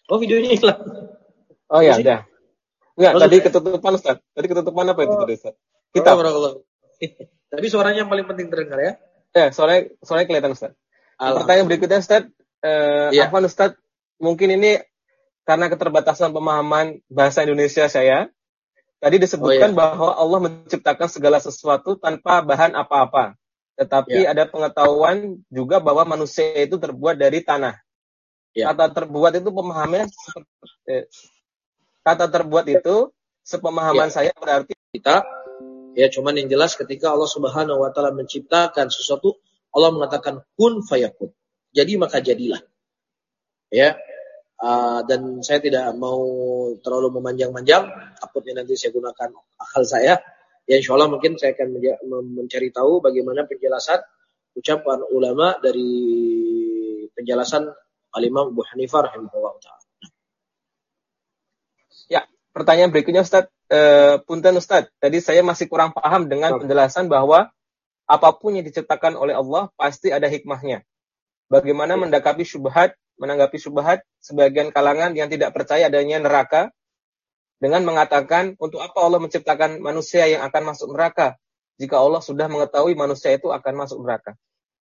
Oh, videonya hilang. Oh ya, udah. Enggak, Masuk. tadi ketutupan Ustaz. Tadi ketutupan apa itu Oh. tadi Ustaz? Kitab. Oh, tapi suaranya yang paling penting terdengar ya. Ya, soalnya soalnya kelihatan Ustaz. Pertanyaan berikutnya Ustaz, eh, Ya. Afwan Ustaz, mungkin ini karena keterbatasan pemahaman bahasa Indonesia saya. Tadi disebutkan Oh, ya. bahwa Allah menciptakan segala sesuatu tanpa bahan apa-apa. Tetapi Ya. ada pengetahuan juga bahwa manusia itu terbuat dari tanah. Ya. Kata terbuat itu pemahamannya seperti eh, kata terbuat itu sepemahaman Ya. saya berarti Kita ya cuman yang jelas ketika Allah Subhanahu wa taala menciptakan sesuatu, Allah mengatakan kun fayakun. Jadi maka jadilah. Ya. Uh, dan saya tidak mau terlalu memanjang-manjang, takutnya nanti saya gunakan akal saya. Ya insya Allah mungkin saya akan mencari tahu bagaimana penjelasan ucapan ulama dari penjelasan Al-Imam Abu Hanifah rahimahullah ta'ala. Ya, pertanyaan berikutnya Ustaz. Uh, punten Ustaz, tadi saya masih kurang paham dengan penjelasan bahwa apapun yang diciptakan oleh Allah pasti ada hikmahnya. Bagaimana mendakapi syubhat, menanggapi syubhat sebagian kalangan yang tidak percaya adanya neraka dengan mengatakan untuk apa Allah menciptakan manusia yang akan masuk neraka jika Allah sudah mengetahui manusia itu akan masuk neraka.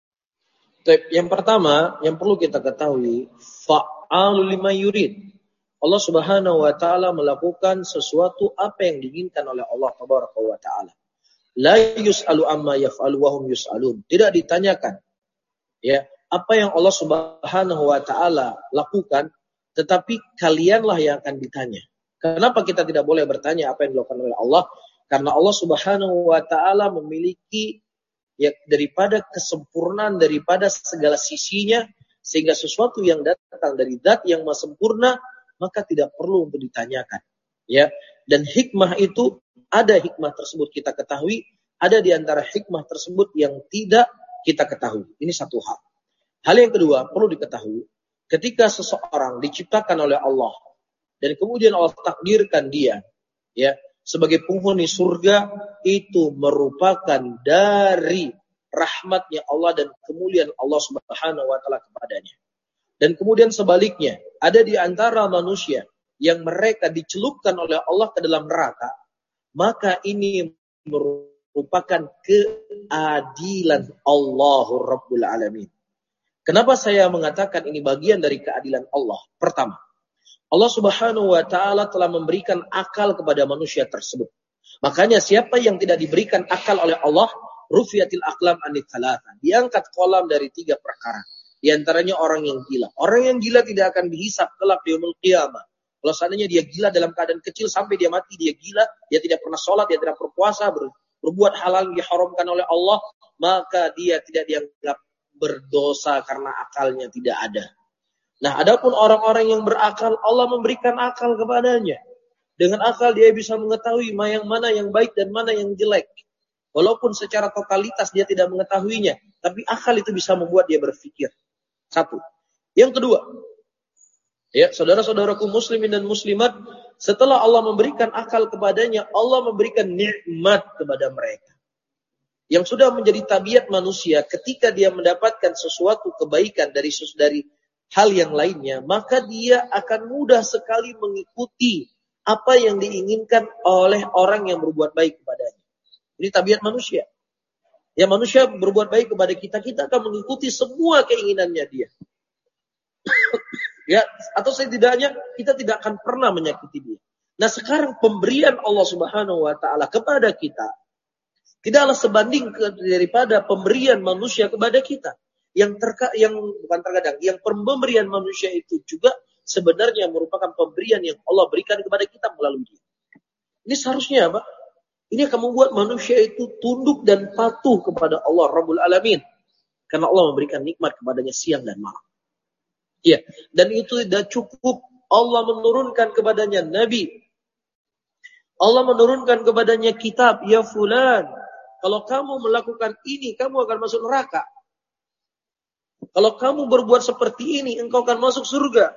Yang pertama yang perlu kita ketahui, fa'alul lima yurid. Allah Subhanahu wa taala melakukan sesuatu apa yang diinginkan oleh Allah tabaraka wa taala. La yus'alu amma yaf'alu wa hum yus'alun. Tidak ditanyakan ya apa yang Allah Subhanahu wa taala lakukan, tetapi kalianlah yang akan ditanya. Kenapa kita tidak boleh bertanya apa yang dilakukan oleh Allah? Karena Allah Subhanahu wa taala memiliki ya daripada kesempurnaan daripada segala sisinya, sehingga sesuatu yang datang dari zat yang maha sempurna maka tidak perlu untuk ditanyakan. Ya, dan hikmah itu ada hikmah tersebut kita ketahui, ada di antara hikmah tersebut yang tidak kita ketahui. Ini satu hal. Hal yang kedua perlu diketahui, ketika seseorang diciptakan oleh Allah dan kemudian Allah takdirkan dia ya sebagai penghuni surga, itu merupakan dari rahmatnya Allah dan kemuliaan Allah Subhanahu wa taala kepadanya. Dan kemudian sebaliknya, ada di antara manusia yang mereka dicelupkan oleh Allah ke dalam neraka, maka ini merupakan keadilan Allahur Rabbul Alamin. Kenapa saya mengatakan ini bagian dari keadilan Allah? Pertama, Allah Subhanahu wa taala telah memberikan akal kepada manusia tersebut. Makanya siapa yang tidak diberikan akal oleh Allah, rufiyatil aqlam anit thalatha. Diangkat kolam dari tiga perkara. Di antaranya orang yang gila. Orang yang gila tidak akan dihisap kelak di yaumul qiyamah. Kalau seandainya dia gila dalam keadaan kecil sampai dia mati, dia gila, dia tidak pernah sholat, dia tidak berpuasa, ber, berbuat hal yang diharamkan oleh Allah, maka dia tidak dianggap berdosa karena akalnya tidak ada. Nah, adapun orang-orang yang berakal, Allah memberikan akal kepadanya. Dengan akal dia bisa mengetahui yang mana yang baik dan mana yang jelek. Walaupun secara totalitas dia tidak mengetahuinya, tapi akal itu bisa membuat dia berpikir. Satu. Yang kedua, ya, saudara-saudaraku muslimin dan muslimat, setelah Allah memberikan akal kepadanya, Allah memberikan nikmat kepada mereka. Yang sudah menjadi tabiat manusia ketika dia mendapatkan sesuatu kebaikan dari dari hal yang lainnya, maka dia akan mudah sekali mengikuti apa yang diinginkan oleh orang yang berbuat baik kepadanya. Ini tabiat manusia. Ya, manusia berbuat baik kepada kita, kita akan mengikuti semua keinginannya dia. Ya, atau setidaknya kita tidak akan pernah menyakiti dia. Nah, sekarang pemberian Allah Subhanahu wa taala kepada kita tidaklah sebanding ke, daripada pemberian manusia kepada kita. Yang terka, yang bukan terkadang, yang pemberian manusia itu juga sebenarnya merupakan pemberian yang Allah berikan kepada kita melalui dia. Ini seharusnya apa? Ini akan membuat manusia itu tunduk dan patuh kepada Allah Rabbul Alamin. Karena Allah memberikan nikmat kepadanya siang dan malam. Iya, dan itu tidak cukup. Allah menurunkan kepadanya Nabi. Allah menurunkan kepadanya kitab. Ya fulan, kalau kamu melakukan ini, kamu akan masuk neraka. Kalau kamu berbuat seperti ini, engkau akan masuk surga.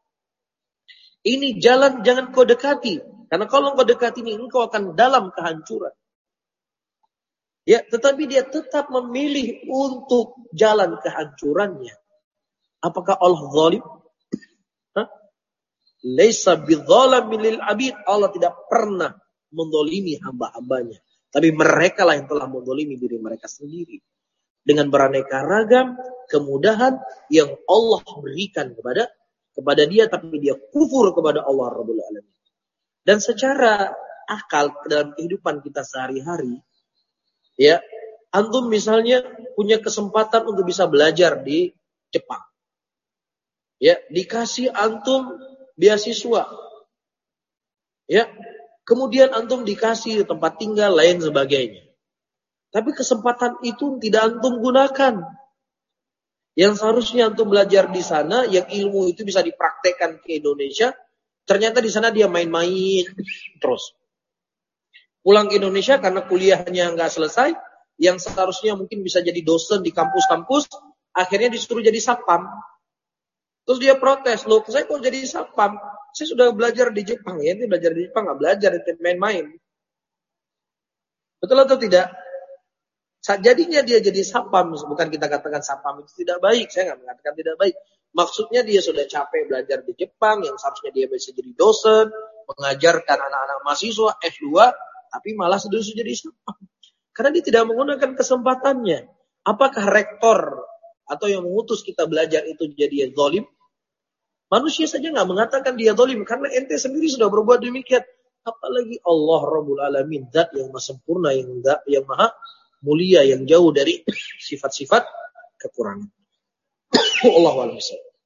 Ini jalan jangan kau dekati. Karena kalau engkau dekati ini, engkau akan dalam kehancuran. Ya, tetapi dia tetap memilih untuk jalan kehancurannya. Apakah Allah zalim? Hah? Laisa bidzalamin lil abid. Allah tidak pernah mendolimi hamba-hambanya. Tapi mereka lah yang telah mendolimi diri mereka sendiri. Dengan beraneka ragam kemudahan yang Allah berikan kepada kepada dia, tapi dia kufur kepada Allah Rabbul Alamin. Dan secara akal dalam kehidupan kita sehari-hari, ya, antum misalnya punya kesempatan untuk bisa belajar di Jepang. Ya, dikasih antum beasiswa. Ya, kemudian antum dikasih tempat tinggal lain sebagainya. Tapi kesempatan itu tidak antum gunakan. Yang seharusnya antum belajar di sana, yang ilmu itu bisa dipraktekkan ke Indonesia, ternyata di sana dia main-main terus. Pulang ke Indonesia karena kuliahnya nggak selesai, yang seharusnya mungkin bisa jadi dosen di kampus-kampus, akhirnya disuruh jadi satpam. Terus dia protes, loh saya kok jadi satpam? Saya sudah belajar di Jepang, ya ini belajar di Jepang, nggak belajar, itu main-main. Betul atau tidak? Jadinya dia jadi satpam, bukan kita katakan satpam itu tidak baik, saya nggak mengatakan tidak baik. Maksudnya dia sudah capek belajar di Jepang, yang seharusnya dia bisa jadi dosen, mengajarkan anak-anak mahasiswa S dua, tapi malah sudah jadi satpam. Karena dia tidak menggunakan kesempatannya. Apakah rektor atau yang mengutus kita belajar itu jadi zalim? Manusia saja nggak mengatakan dia zalim, karena ente sendiri sudah berbuat demikian. Apalagi Allah Rabbul Alamin, zat yang maha sempurna, yang, yang maha mulia, yang jauh dari sifat-sifat kekurangan. Allahu a'lam.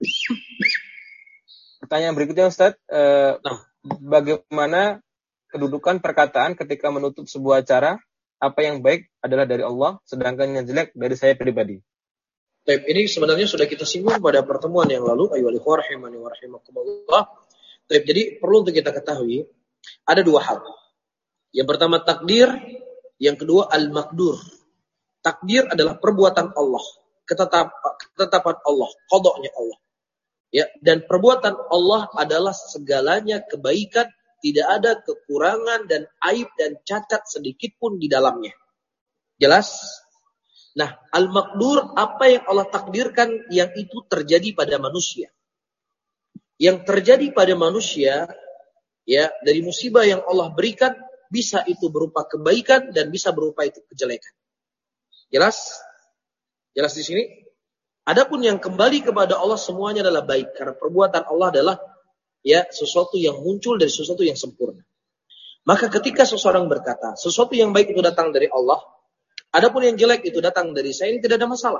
Pertanyaan berikutnya Ustaz, eh, nah. bagaimana kedudukan perkataan ketika menutup sebuah acara, apa yang baik adalah dari Allah, sedangkan yang jelek dari saya pribadi? Baik, ini sebenarnya sudah kita singgung pada pertemuan yang lalu. Ayyuhal ikhwah rahimani wa rahimakumullah. Baik, jadi perlu untuk kita ketahui ada dua hal. Yang pertama takdir, yang kedua al-maqdur. Takdir adalah perbuatan Allah, ketetapan, ketetapan Allah, qadanya Allah. Ya, dan perbuatan Allah adalah segalanya kebaikan, tidak ada kekurangan dan aib dan cacat sedikit pun di dalamnya. Jelas? Nah, al-maqdur, apa yang Allah takdirkan yang itu terjadi pada manusia. Yang terjadi pada manusia, ya, dari musibah yang Allah berikan, bisa itu berupa kebaikan dan bisa berupa itu kejelekan. Jelas? Jelas di sini? Adapun yang kembali kepada Allah semuanya adalah baik, karena perbuatan Allah adalah ya sesuatu yang muncul dari sesuatu yang sempurna. Maka ketika seseorang berkata, sesuatu yang baik itu datang dari Allah, adapun yang jelek itu datang dari saya, ini tidak ada masalah.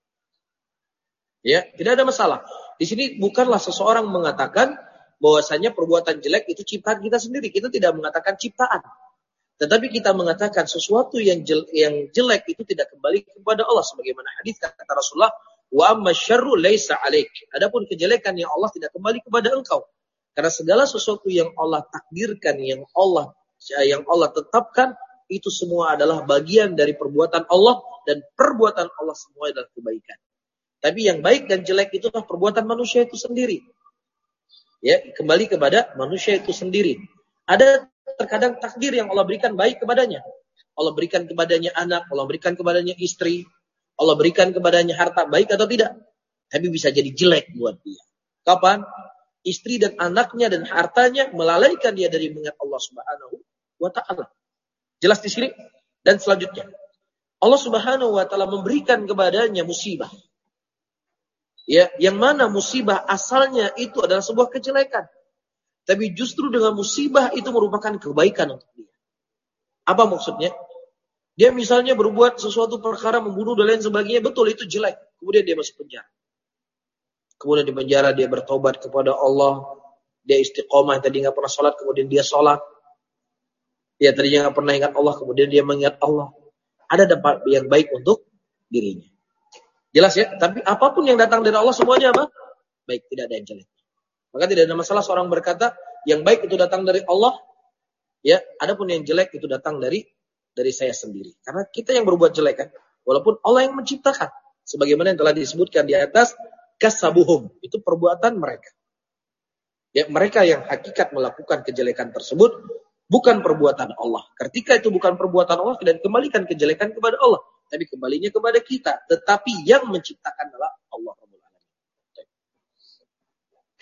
Ya, tidak ada masalah. Di sini bukanlah seseorang mengatakan bahwasanya perbuatan jelek itu ciptaan kita sendiri. Kita tidak mengatakan ciptaan. Tetapi kita mengatakan sesuatu yang jelek, yang jelek itu tidak kembali kepada Allah. Sebagaimana hadis kata Rasulullah, wa amma syarru laisa alaik. Adapun kejelekan yang Allah tidak kembali kepada engkau. Karena segala sesuatu yang Allah takdirkan, yang Allah yang Allah tetapkan, itu semua adalah bagian dari perbuatan Allah, dan perbuatan Allah semua adalah kebaikan. Tapi yang baik dan jelek itulah perbuatan manusia itu sendiri. Ya, kembali kepada manusia itu sendiri. Ada terkadang takdir yang Allah berikan baik kepadanya. Allah berikan kepadanya anak, Allah berikan kepadanya istri, Allah berikan kepadanya harta, baik atau tidak. Tapi bisa jadi jelek buat dia. Kapan? Istri dan anaknya dan hartanya melalaikan dia dari mengingat Allah Subhanahu wa ta'ala. Jelas di sini? Dan selanjutnya, Allah Subhanahu wa ta'ala memberikan kepadanya musibah. Ya, yang mana musibah asalnya itu adalah sebuah kejelekan. Tapi justru dengan musibah itu merupakan kebaikan untuk dia. Apa maksudnya? Dia misalnya berbuat sesuatu perkara membunuh dan lain sebagainya, betul itu jelek. Kemudian dia masuk penjara. Kemudian di penjara dia bertobat kepada Allah. Dia istiqomah, tadi nggak pernah sholat, kemudian dia sholat. Dia tadinya nggak pernah ingat Allah, kemudian dia mengingat Allah. Ada dampak yang baik untuk dirinya. Jelas ya? Tapi apapun yang datang dari Allah semuanya apa? Baik, tidak ada yang jelek. Maka tidak ada masalah seorang berkata, yang baik itu datang dari Allah, ya. Adapun yang jelek itu datang dari dari saya sendiri. Karena kita yang berbuat jelek kan, walaupun Allah yang menciptakan. Sebagaimana yang telah disebutkan di atas, kasabuhum, itu perbuatan mereka. Ya, mereka yang hakikat melakukan kejelekan tersebut bukan perbuatan Allah. Ketika itu bukan perbuatan Allah, dan kembalikan kejelekan kepada Allah, tapi kembalinya kepada kita. Tetapi yang menciptakan adalah Allah.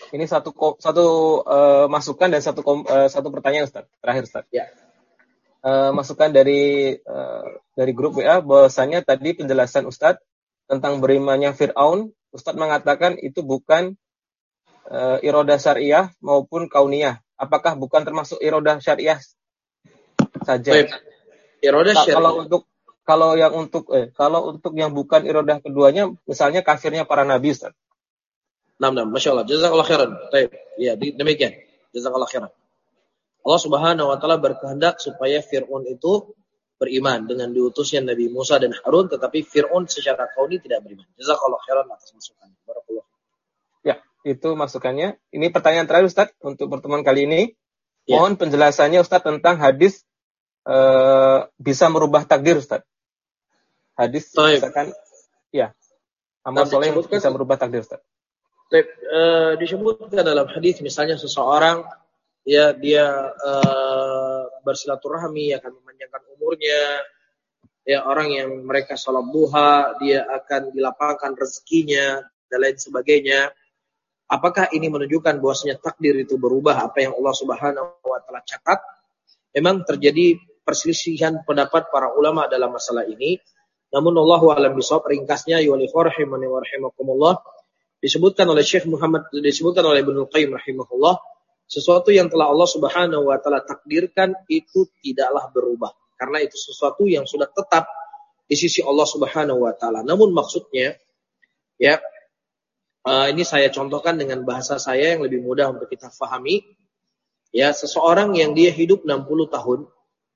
Ini satu satu uh, masukan dan satu uh, satu pertanyaan Ustaz. Terakhir Ustaz. Ya. Uh, masukan dari uh, dari grup W A bahwasanya tadi penjelasan Ustaz tentang berimannya Fir'aun, Ustaz mengatakan itu bukan uh, irodah syariah maupun kauniyah. Apakah bukan termasuk irodah syariah saja? Baik. Irodah syariah. Kalau untuk kalau yang untuk eh, kalau untuk yang bukan irodah keduanya, misalnya kafirnya para nabi Ustaz. Nah, nah, Masya Allah. Jazakallah khairan. Baik. Ya, demikian. Jazakallah khairan. Allah Subhanahu wa taala berkehendak supaya Fir'aun itu beriman dengan diutusnya Nabi Musa dan Harun, tetapi Fir'aun secara kauni tidak beriman. Jazakallah khairan atas masukannya. Barakallah. Ya, itu masukannya. Ini pertanyaan terakhir Ustaz untuk pertemuan kali ini. Ya. Mohon penjelasannya Ustaz tentang hadis uh, bisa merubah takdir Ustaz. Hadis Taib. misalkan ya, amal soleh bisa merubah takdir Ustaz. Taib, uh, disebutkan dalam hadis misalnya seseorang ya dia uh, bersilaturahmi akan memanjangkan umurnya, ya orang yang mereka sholat duha dia akan dilapangkan rezekinya dan lain sebagainya. Apakah ini menunjukkan bahwasanya takdir itu berubah apa yang Allah Subhanahu wa taala catat? Memang terjadi perselisihan pendapat para ulama dalam masalah ini. Namun Allahu a'lam bishawab, ringkasnya ya rahimani wa rahimakumullah, disebutkan oleh Syekh Muhammad, disebutkan oleh Ibnu Qayyim rahimahullah, sesuatu yang telah Allah Subhanahu wa taala takdirkan itu tidaklah berubah, karena itu sesuatu yang sudah tetap di sisi Allah Subhanahu wa taala. Namun maksudnya ya uh, ini saya contohkan dengan bahasa saya yang lebih mudah untuk kita fahami. Ya, seseorang yang dia hidup enam puluh tahun,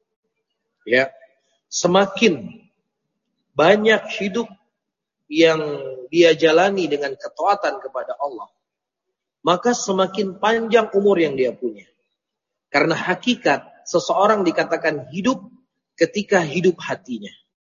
ya, semakin banyak hidup yang dia jalani dengan ketaatan kepada Allah, maka semakin panjang umur yang dia punya. Karena hakikat seseorang dikatakan hidup ketika hidup hatinya.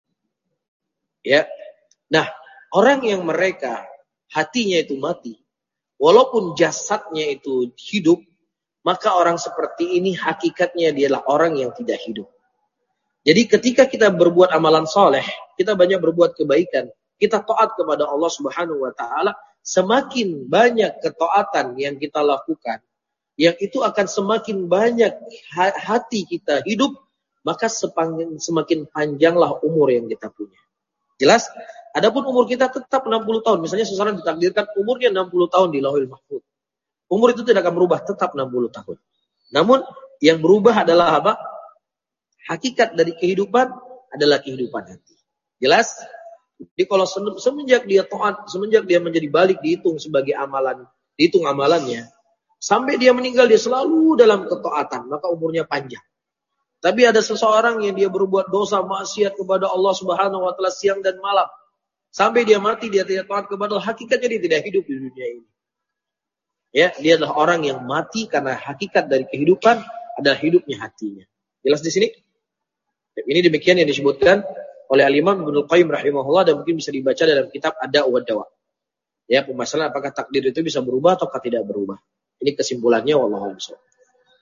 Ya. Nah, orang yang mereka hatinya itu mati, walaupun jasadnya itu hidup, maka orang seperti ini hakikatnya dia adalah orang yang tidak hidup. Jadi ketika kita berbuat amalan soleh, kita banyak berbuat kebaikan, kita taat kepada Allah Subhanahu wa taala, semakin banyak ketaatan yang kita lakukan, yang itu akan semakin banyak hati kita hidup, maka semakin panjanglah umur yang kita punya. Jelas? Adapun umur kita tetap enam puluh tahun. Misalnya seseorang ditakdirkan umurnya enam puluh tahun di Lauhul Mahfuz. Umur itu tidak akan berubah, tetap enam puluh tahun. Namun yang berubah adalah apa? Hakikat dari kehidupan adalah kehidupan hati. Jelas? Jadi kalau semenjak dia taat, semenjak dia menjadi balik dihitung sebagai amalan, dihitung amalannya, sampai dia meninggal dia selalu dalam ketaatan, maka umurnya panjang. Tapi ada seseorang yang dia berbuat dosa maksiat kepada Allah Subhanahu wa taala siang dan malam, sampai dia mati dia tidak taat kepada Allah, hakikatnya dia tidak hidup di dunia ini. Ya, dia adalah orang yang mati karena hakikat dari kehidupan adalah hidupnya hatinya. Jelas di sini? Ini demikian yang disebutkan oleh Al-Imam Ibnu Qayyim rahimahullah, dan mungkin bisa dibaca dalam kitab Ad-Da' wa Dawa. Ya, pembahasan apakah takdir itu bisa berubah atau tidak berubah. Ini kesimpulannya, wallahu a'lam.